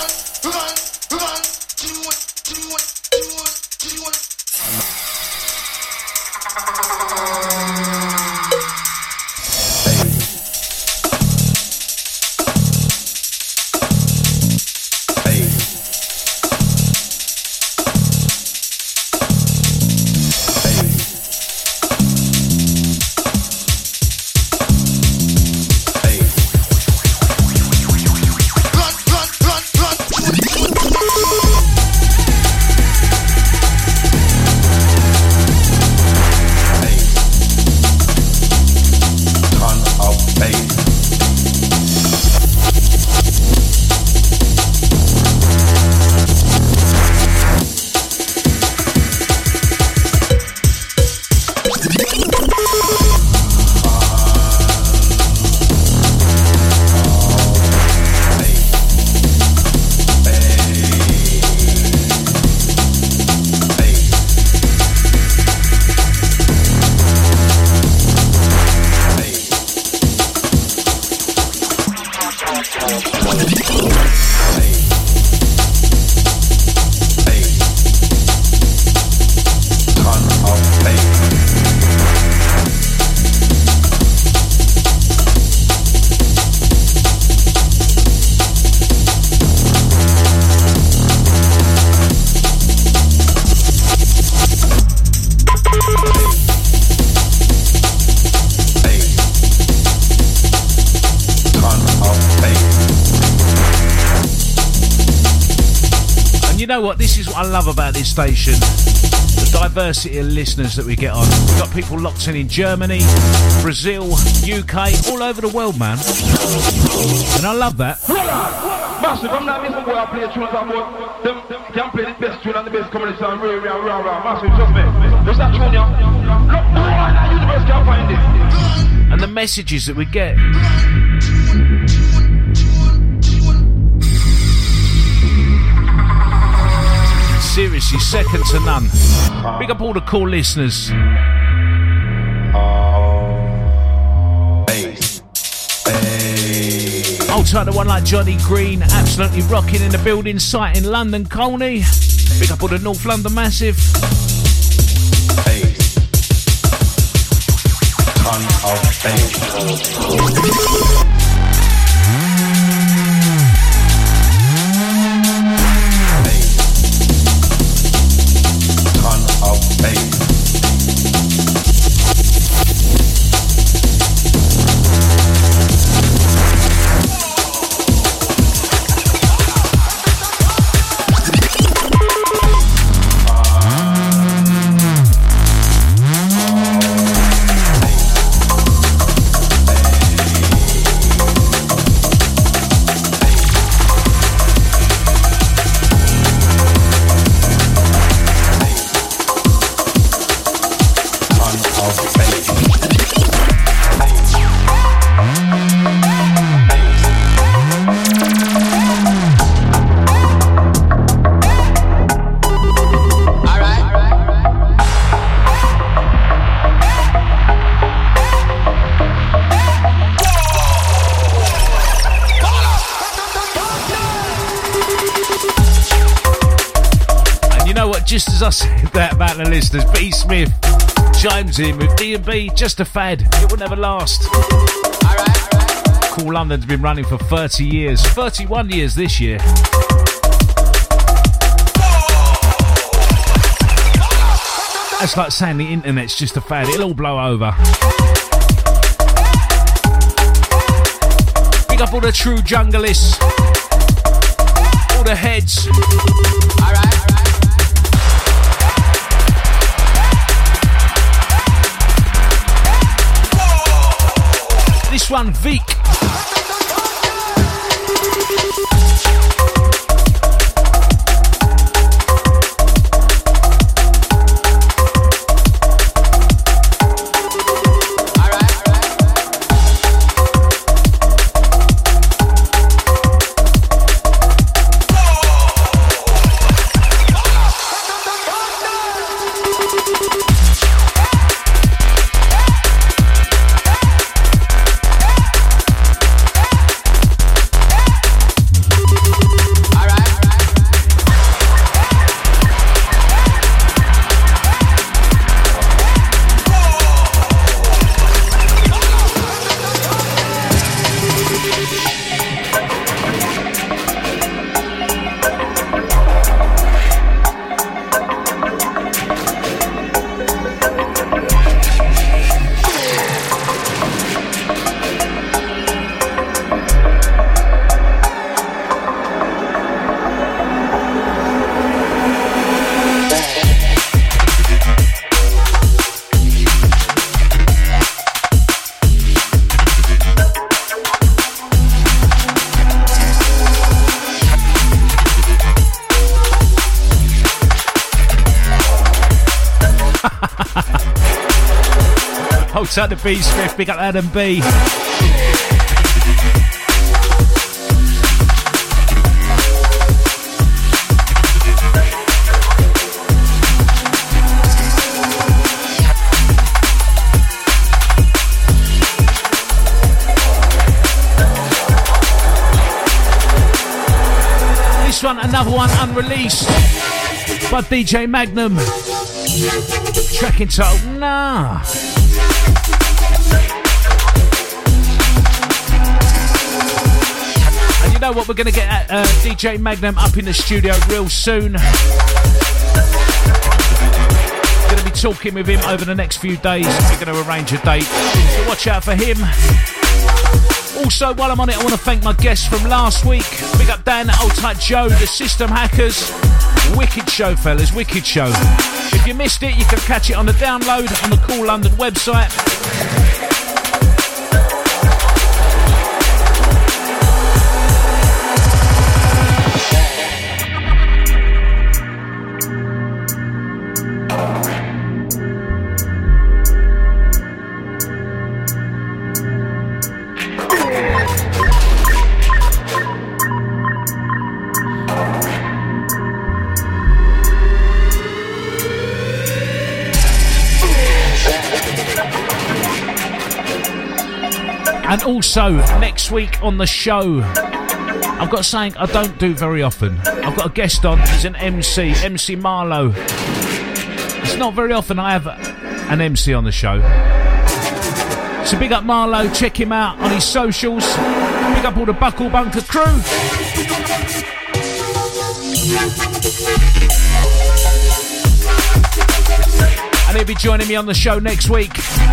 You know what? This is what I love about this station. The diversity of listeners that we get on. We've got people locked in Germany, Brazil, UK, all over the world, man. And I love that. Massive, I'm not making boy I play tunes about them can play the best tune and the best comedy sound very rah. Massive, trust me. What's that tune, yeah? Look, boy, that universe can't find this. And the messages that we get. Seriously, second to none. Big up all the cool listeners. Oh, Hold tight to one like Johnny Green, absolutely rocking in the building site in London, Colney. Big up all the North London Massive. Bass. Ton of bass. Just as I said that about the listeners, B. Smith chimes in with D&B, just a fad, it will never last. Cool London's been running for 30 years, 31 years this year. That's like saying the internet's just a fad, it'll all blow over. Big up all the true junglists, all the heads. This one, Vic. Hold out the B Smith, big up Adam B. This one, another one unreleased by DJ Magnum. Track entitled Nah. And you know what, we're going to get DJ Magnum up in the studio real soon. Going to be talking with him over the next few days. We're going to arrange a date, so watch out for him. Also, while I'm on it, I want to thank my guests from last week. Big up Dan, Old Tight Joe, the System Hackers. Wicked show, fellas, wicked show. If you missed it, you can catch it on the download on the Cool London website. And also, next week on the show, I've got something I don't do very often. I've got a guest on, he's an MC Marlowe. It's not very often I have an MC on the show. So big up Marlowe, check him out on his socials. Big up all the Buckle Bunker crew. And he'll be joining me on the show next week.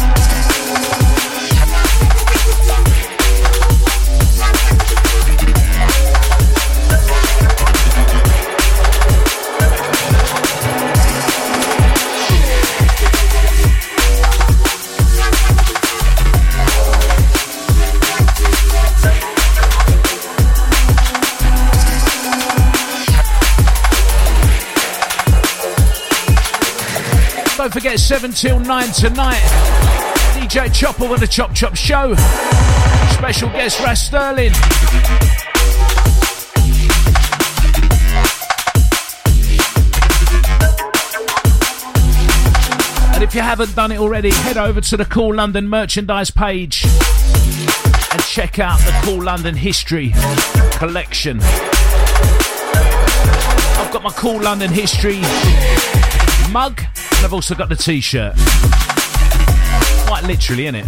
Don't forget 7 till 9 tonight. DJ Chopper with the Chop Chop Show. Special guest Ras Sterling. And if you haven't done it already, head over to the Cool London merchandise page and check out the Cool London History collection. I've got my Cool London History mug. And I've also got the t-shirt. Quite literally, innit?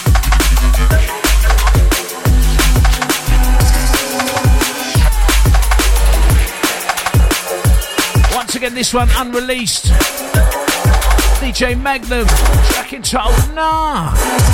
Once again, this one unreleased. DJ Magnum, track entitled Nah.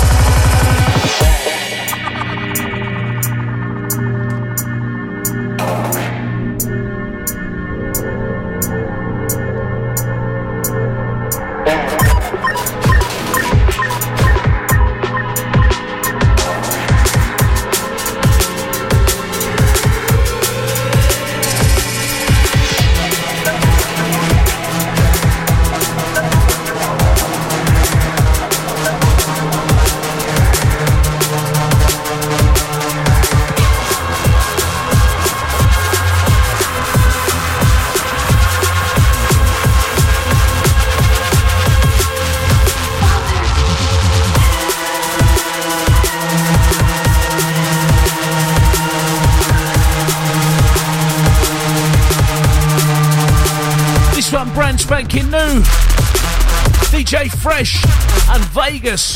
Brand spanking new. DJ Fresh and Vegas.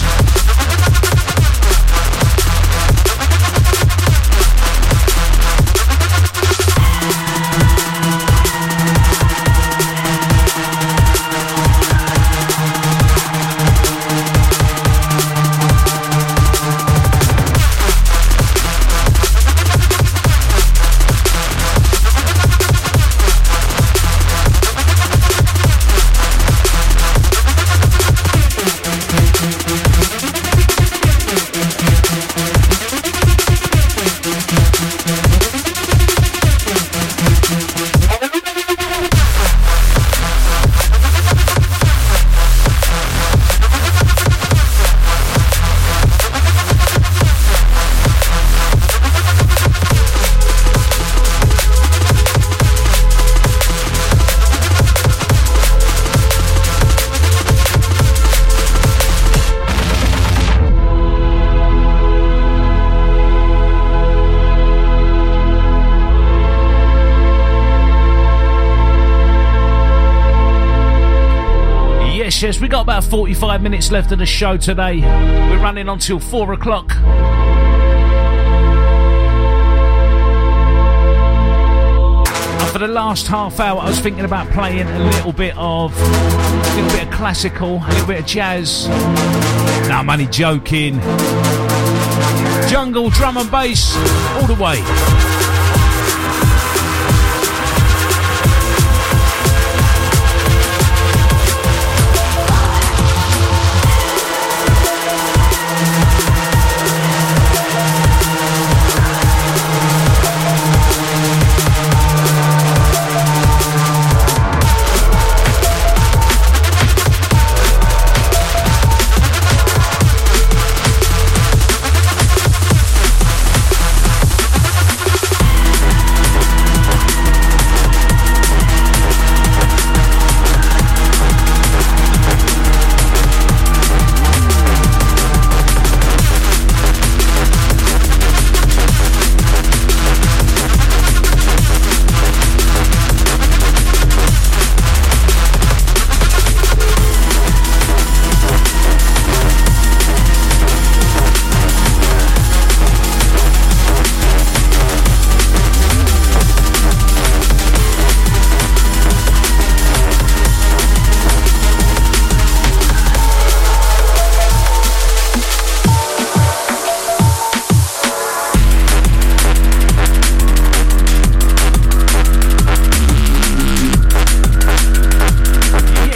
Yes, we got about 45 minutes left of the show today. We're running until 4 o'clock. And for the last half hour, I was thinking about playing a little bit of classical, a little bit of jazz. No, I'm only joking. Jungle, drum and bass, all the way.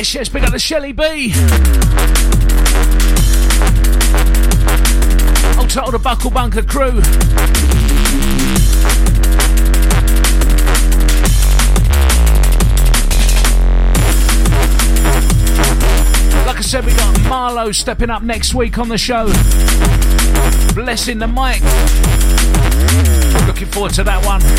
yes, big up the Shelly B. Old title the Buckle Bunker crew. Like I said, we got Marlo stepping up next week on the show. Blessing the mic. Looking forward to that one.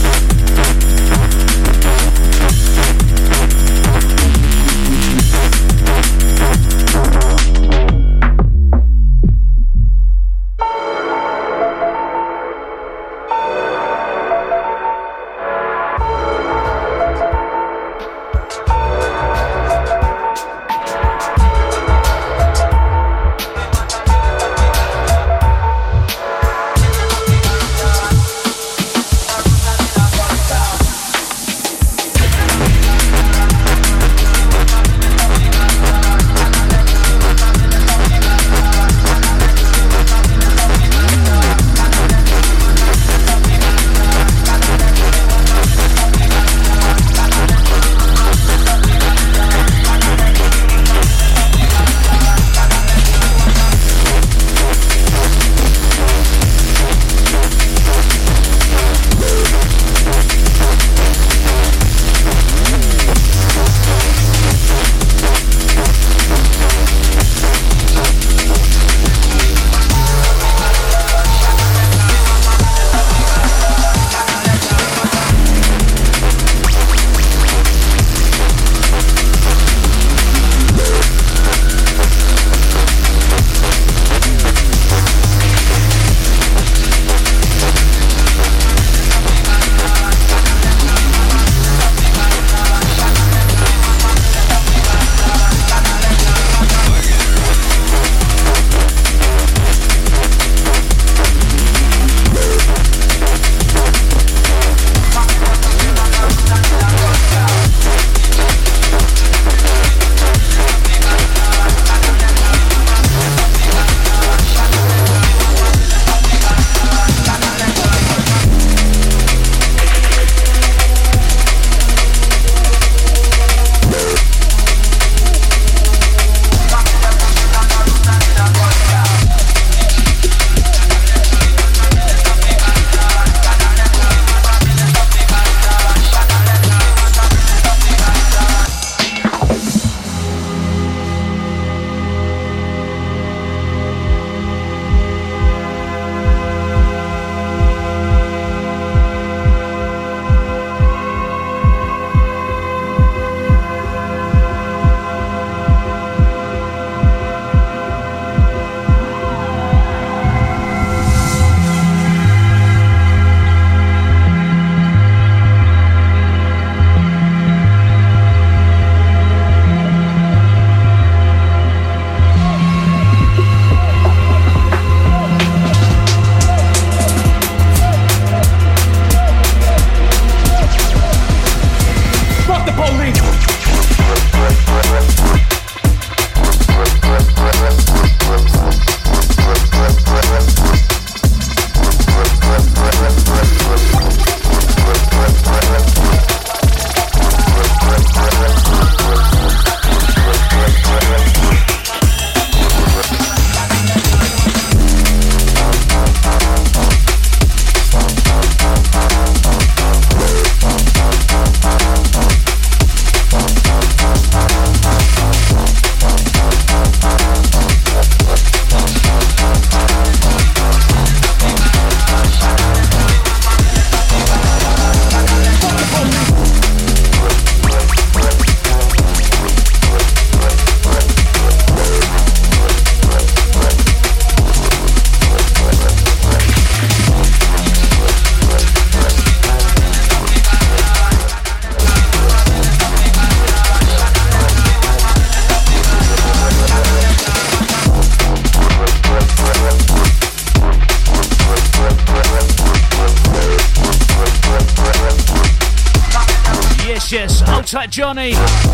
Tight Johnny.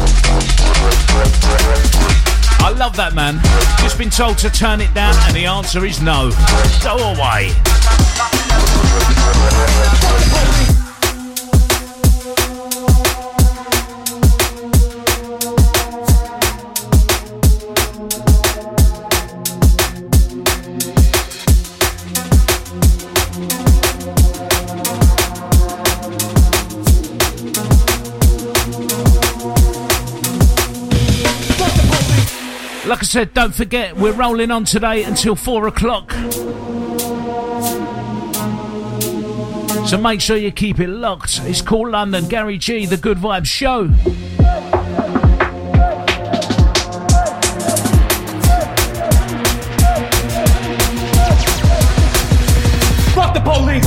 I love that, man. Just been told to turn it down, and the answer is no. Go away. Like I said, don't forget, we're rolling on today until 4 o'clock. So make sure you keep it locked. It's Cool London, Gary G, The Good Vibes Show. Fuck the police!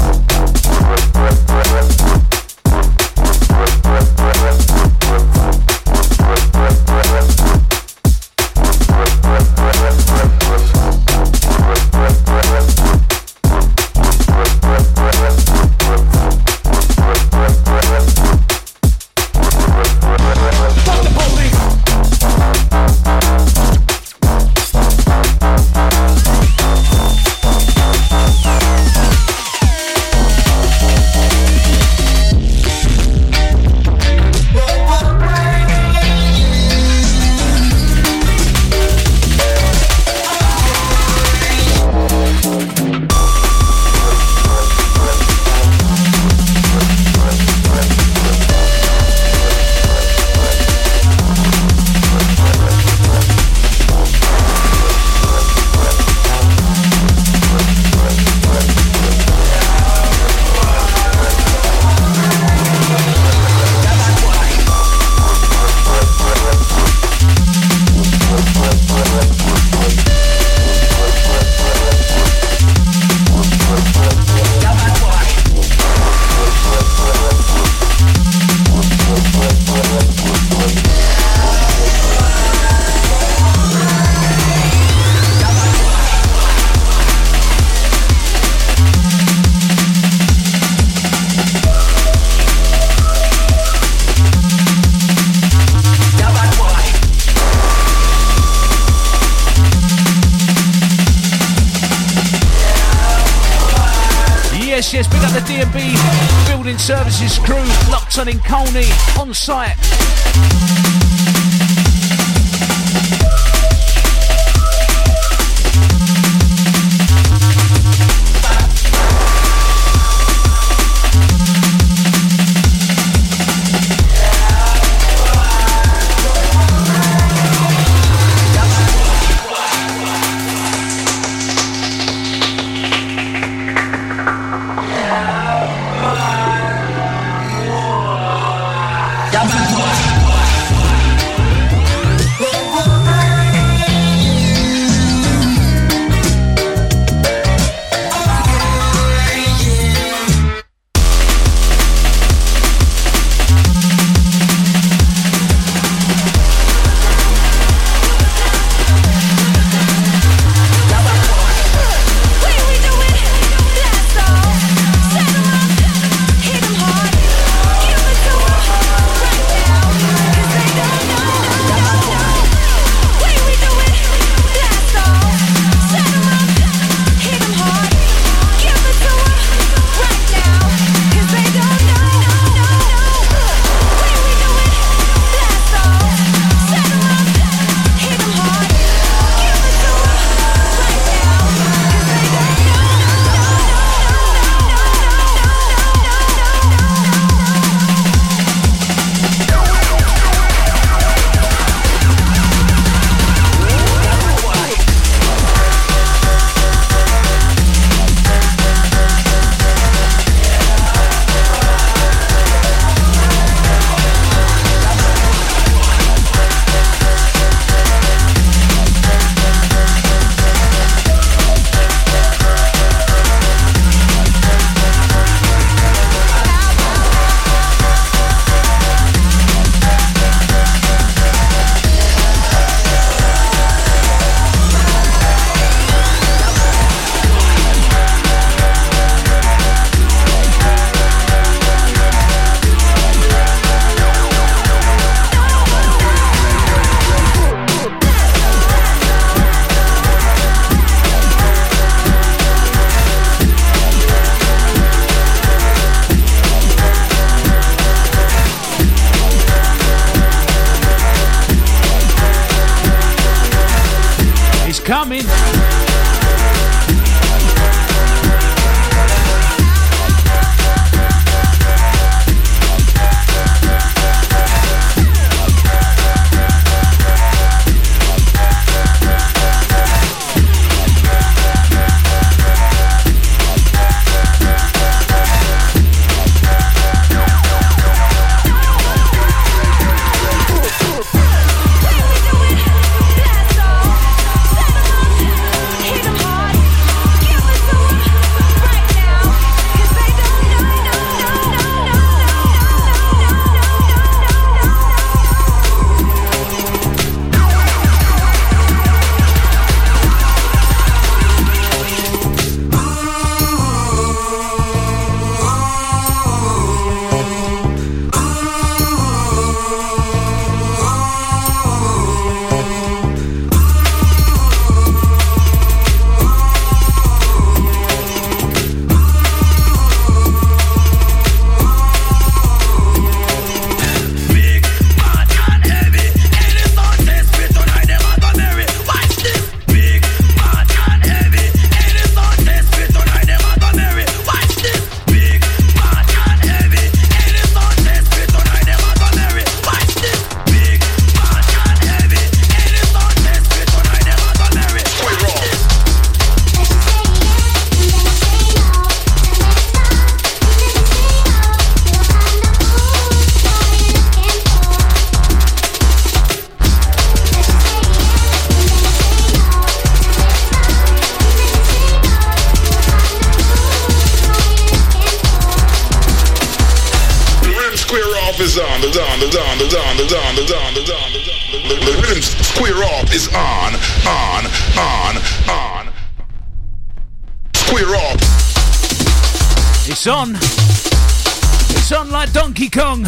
Yes, big up the D&B Building Services crew, locked on in Colney, on site. Coming. The rhythm square off is on. Square off. It's on. It's on like Donkey Kong.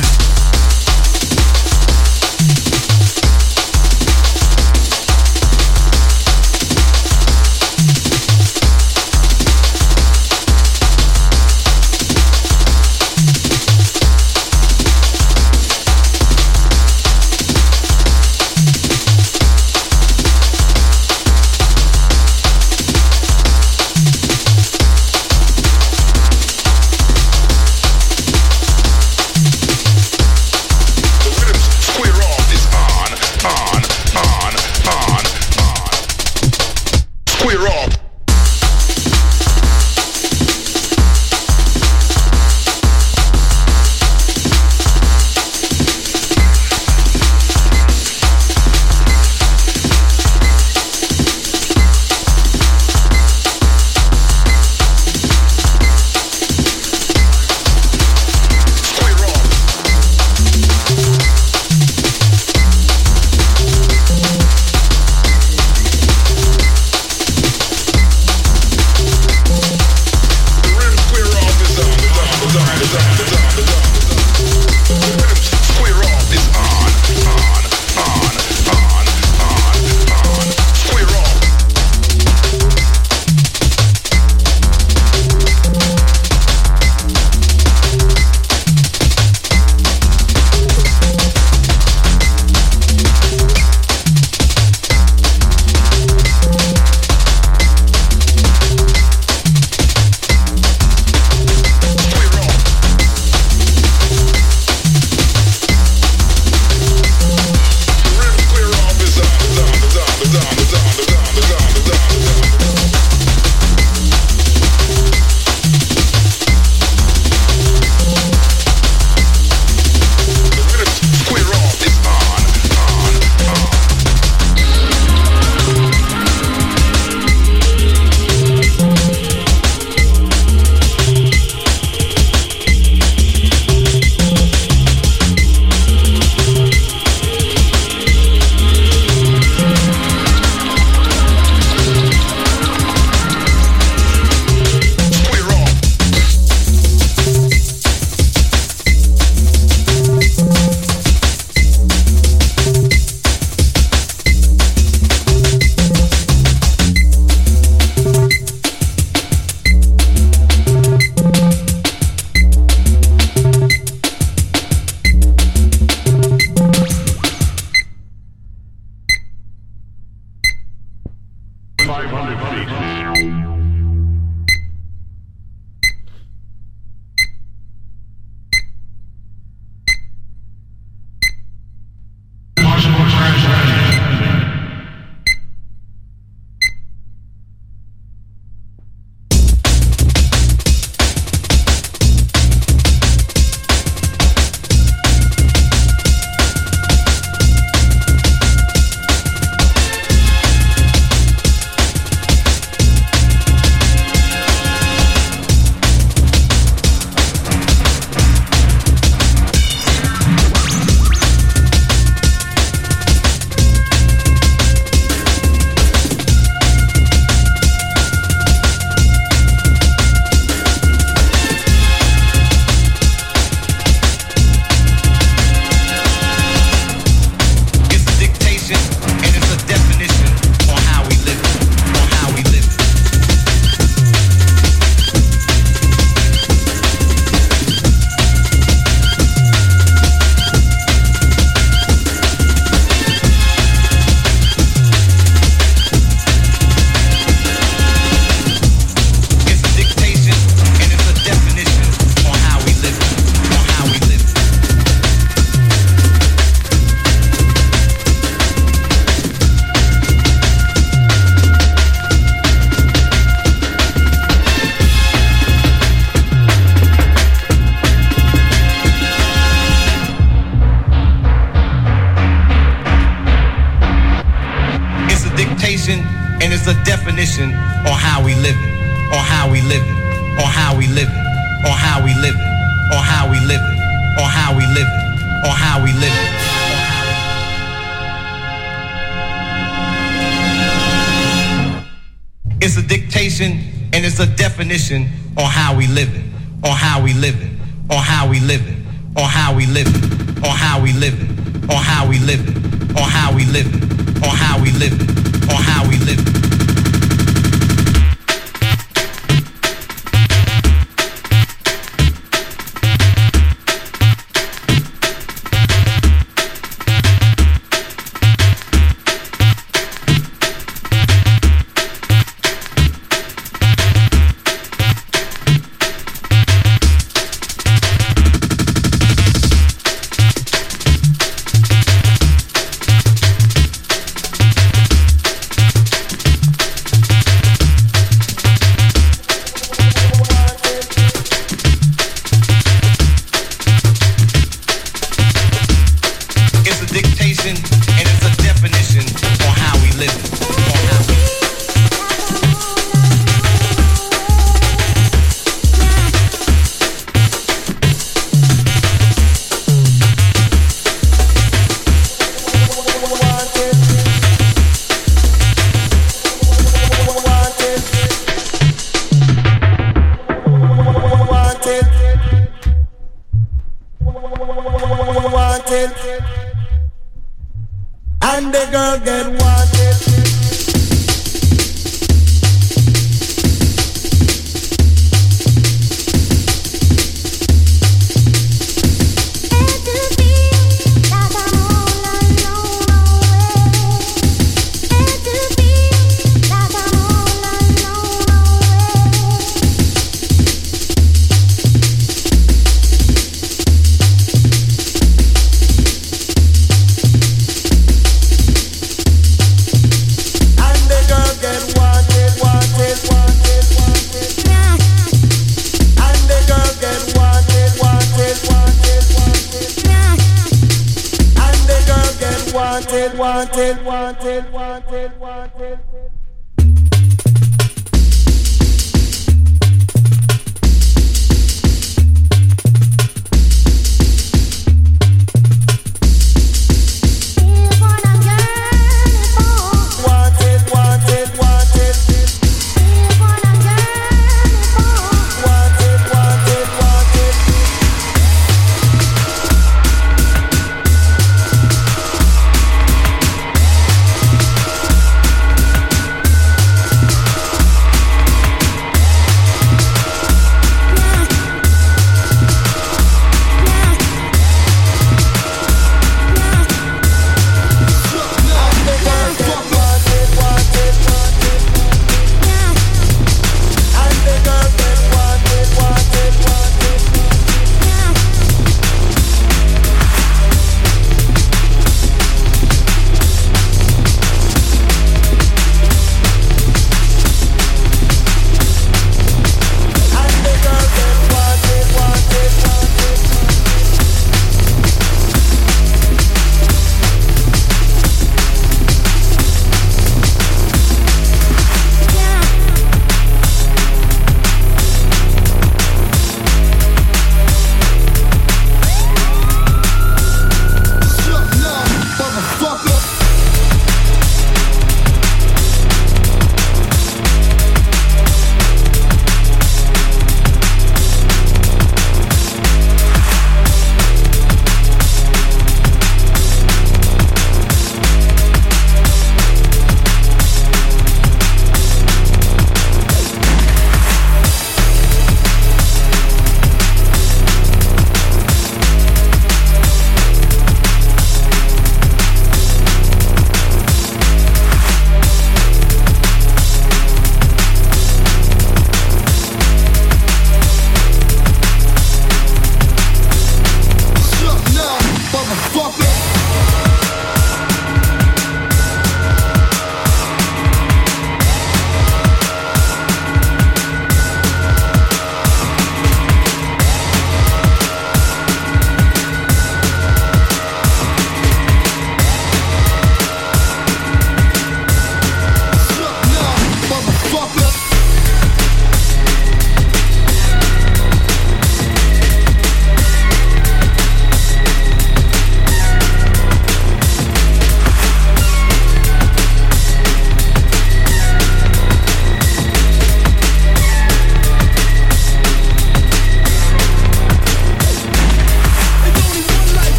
is a definition on how we living, on how we living, on how we living, on how we living, on how we living, on how we living, on how we living. It's a dictation and it's a definition on how we living, on how we living, on how we living, on how we living, on how we living, on how we living, on how we living, on how we living, on how we living. And the girl get wanted. Wanted.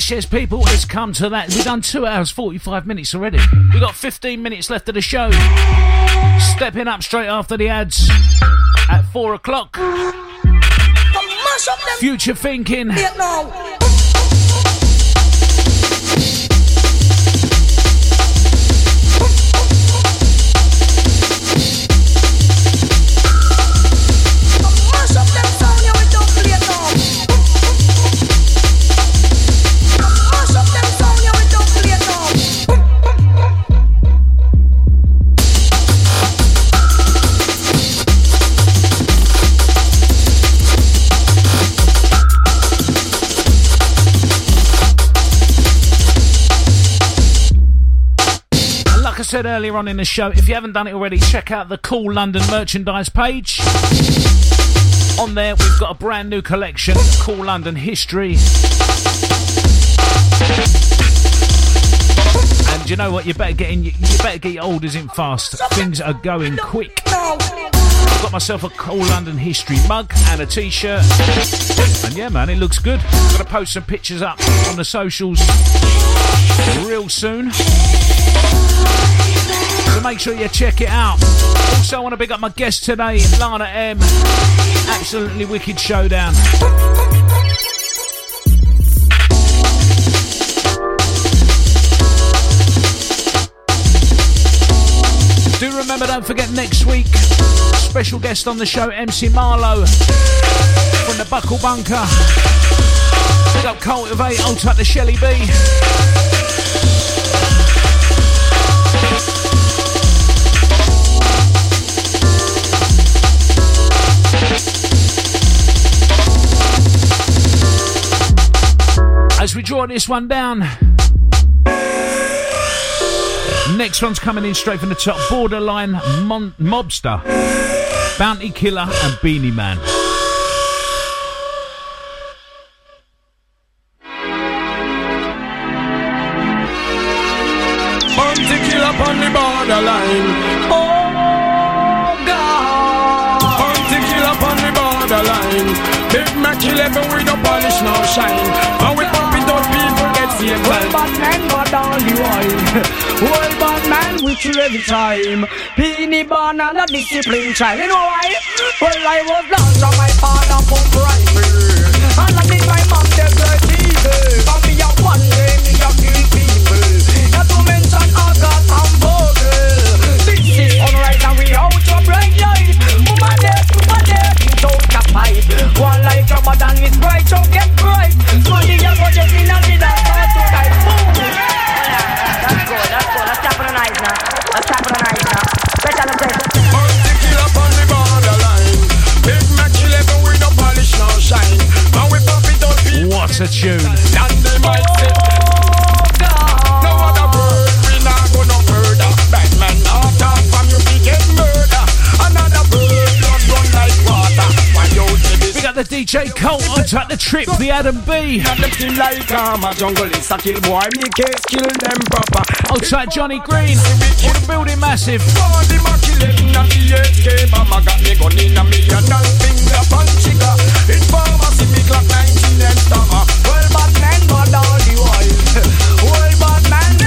yes, people, it's come to that. We've done 2 hours, 45 minutes already. We've got 15 minutes left of the show. Stepping up straight after the ads at 4 o'clock. Future Thinking. Like I said earlier on in the show, if you haven't done it already, check out the Cool London merchandise page. On there, we've got a brand new collection, Cool London History. And you know what? You better get your orders in fast. Things are going quick. I've got myself a Cool London History mug and a t-shirt. And yeah, man, it looks good. I'm going to post some pictures up on the socials real soon. So make sure you check it out. Also, I want to big up my guest today, Lana M. Absolutely wicked showdown. Do remember, don't forget, next week, special guest on the show, MC Marlowe from the Buckle Bunker. Big up Cultivate, I'll tuck the Shelly B. As we draw this one down, next one's coming in straight from the top. Borderline Mobster, Bounty Killer and Beanie Man. Bounty Killer on the borderline. Oh God. Bounty Killer on the borderline. Big Mac 11 with no polish, no shine. And we pump it up, people get same time. Well, bad man, not all the oil. Well, bad man, with you every time. Beanie born and a disciplined child. You know why? Well, I was lost from my father for primary. And I did my mom desert evil. And me a one day, me a kill people. Not to mention August and Vogel. This is unright and we out to bright light. Woman there, don't fight. One like Ramadan is bright, so get bright. Money you go just in and did that fire tonight. Boom! That's good. That's top of the night now. Better than that. Bounty Killer on the borderline. Big Mac 11 with no polish, no shine. And we pop it up. What a tune. And they might say, no other word, we not go no further. Bad man, not talk from you, we get murder. Another bird, blood run like water. We got the DJ Colt on track, the Trip, the Adam B. Outside Johnny Green, all the building massive. Well, bad man, but all the oil. Well, bad man,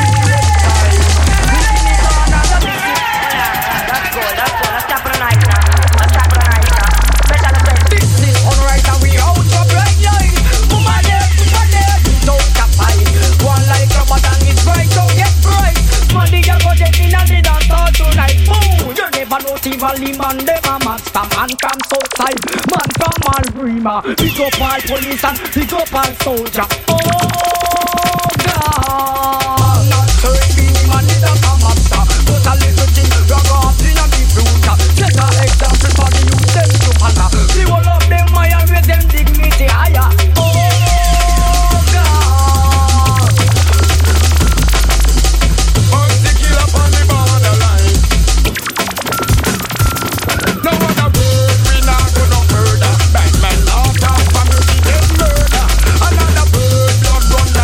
that's good. That's top of the night now. Better than that. This is unright and we out for bright light. Woman there, don't fight. One like Ramadan is bright, so get bright. Money you go get in and the dance all tonight. Boom! You never know Tivoli man, them a master man from Southside, man from Albrima. Pick up all police and pick up all soldier. Oh God! Not saying Beanie Man is a master, but a little thing rag off in a the future. Set an example for the youth them to honor. The whole of them higher, raise them dignity higher. Oh God! Bounty Killer on the borderline. No other word, we not go no further. Bad man, not talk from you, we get murder. Another bird, blood run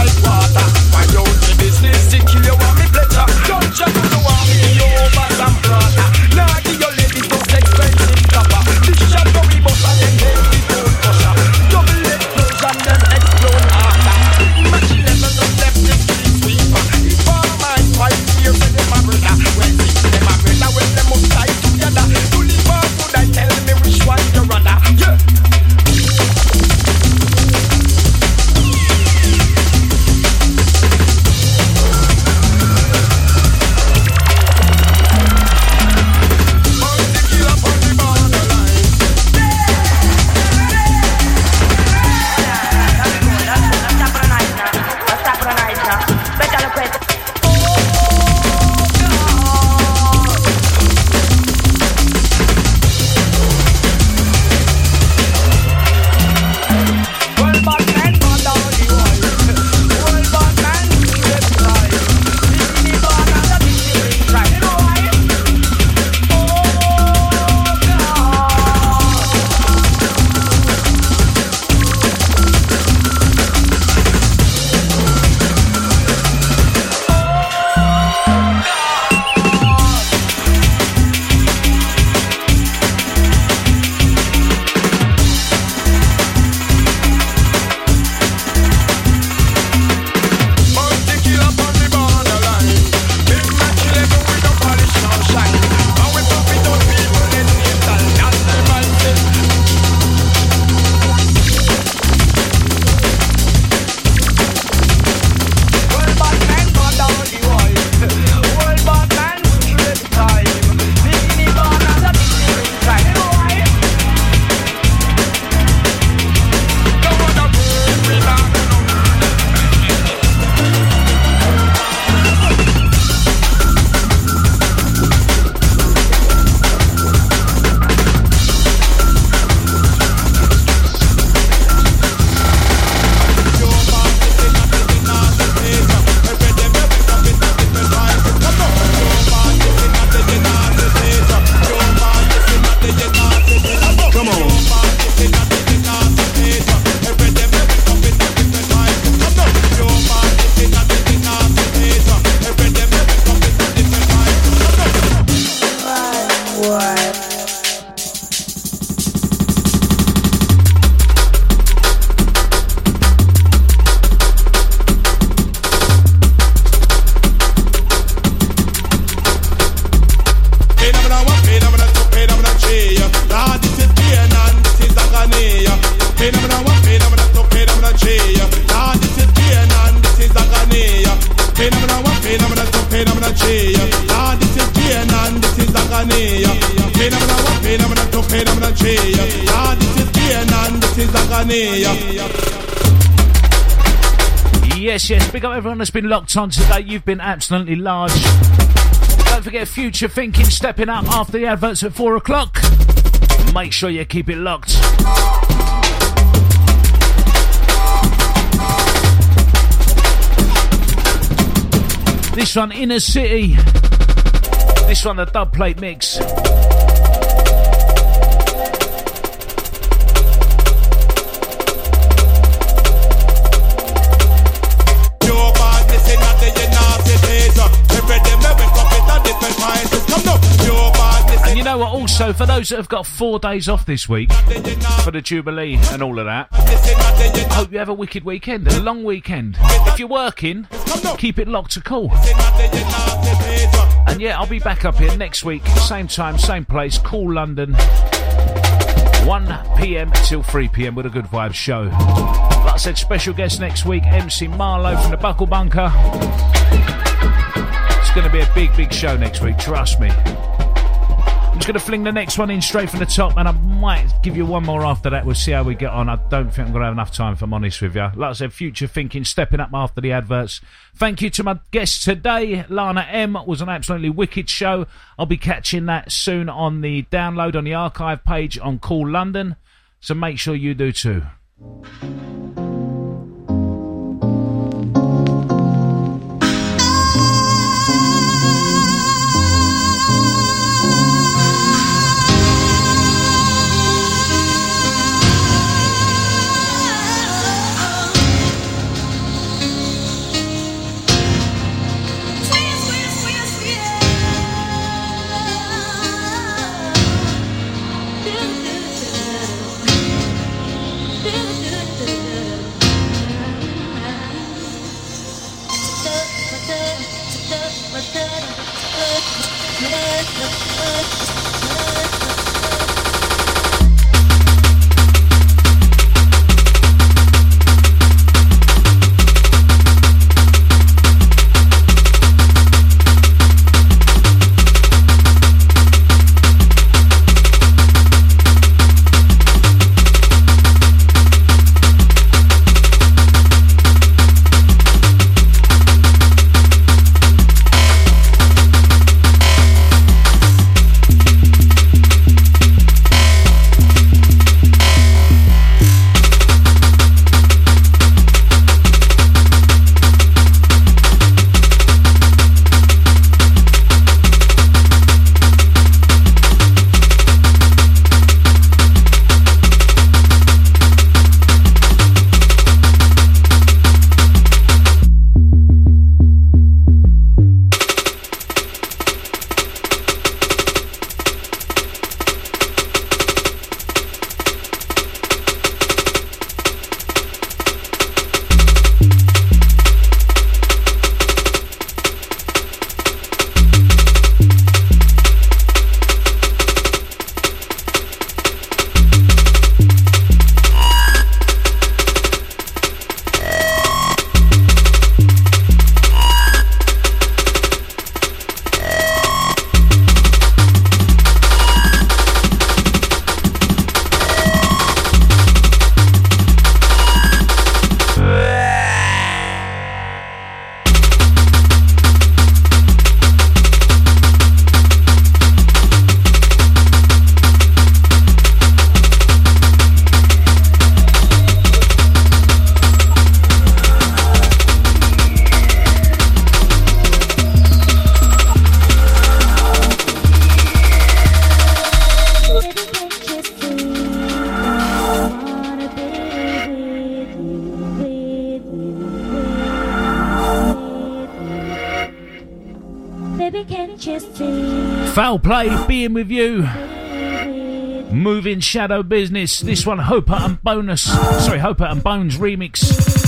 agony. Pain I'm not one, pain I'm not two, pain I'm not three. Ah, this is pain and this is agony. Yes, yes, big up everyone that's been locked on today. You've been absolutely large. Don't forget Future Thinking stepping up after the adverts at 4 o'clock. Make sure you keep it locked. This one, Inner City. This one, the dub plate mix. And you know what, also, for those that have got 4 days off this week for the Jubilee and all of that, I hope you have a wicked weekend, a long weekend. If you're working, keep it locked to Cool. And yeah, I'll be back up here next week, same time, same place, Cool London, 1 p.m. till 3 p.m. with a Good Vibes show. Like I said, special guest next week, MC Marlowe from the Buckle Bunker. It's going to be a big, big show next week, trust me. I'm just going to fling the next one in straight from the top, and I might give you one more after that. We'll see how we get on. I don't think I'm going to have enough time, if I'm honest with you. Like I said, Future Thinking, stepping up after the adverts. Thank you to my guests today. Lana M was an absolutely wicked show. I'll be catching that soon on the download on the archive page on Cool London, so make sure you do too. Foul Play, being with you. Moving Shadow Business. This one, Hopper and Bones remix.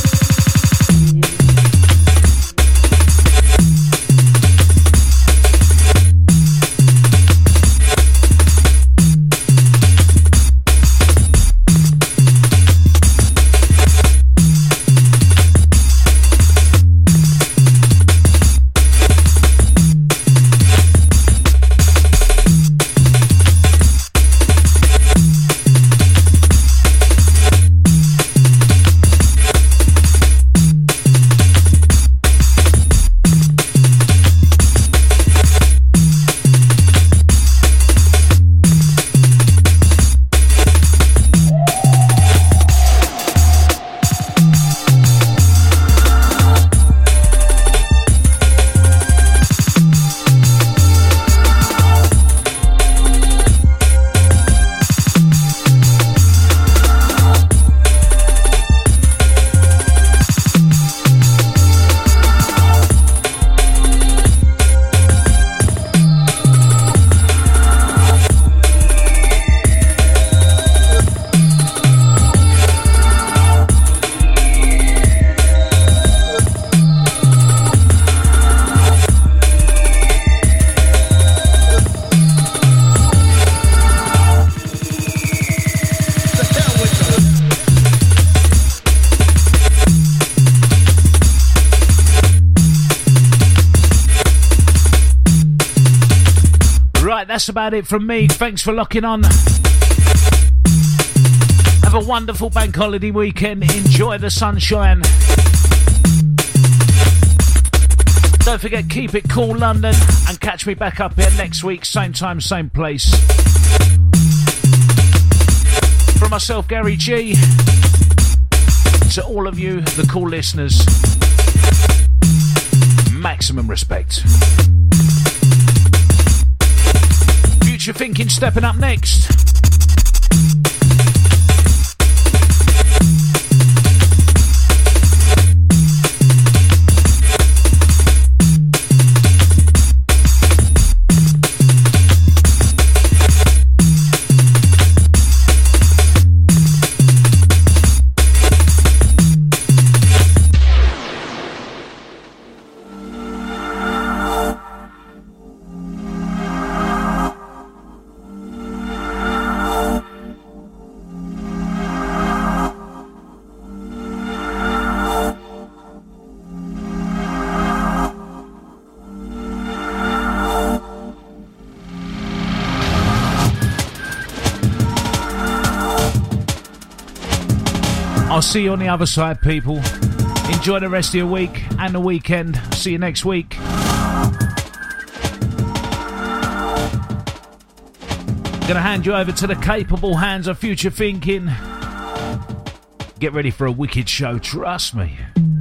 that's about it from me. Thanks for locking on. Have a wonderful bank holiday weekend. Enjoy the sunshine. Don't forget, keep it cool, London, and catch me back up here next week, same time, same place. From myself, Gary G, to all of you, the cool listeners, maximum respect. Future Thinking stepping up next. I'll see you on the other side, people. Enjoy the rest of your week and the weekend. See you next week. Gonna hand you over to the capable hands of Future Thinking. Get ready for a wicked show, trust me.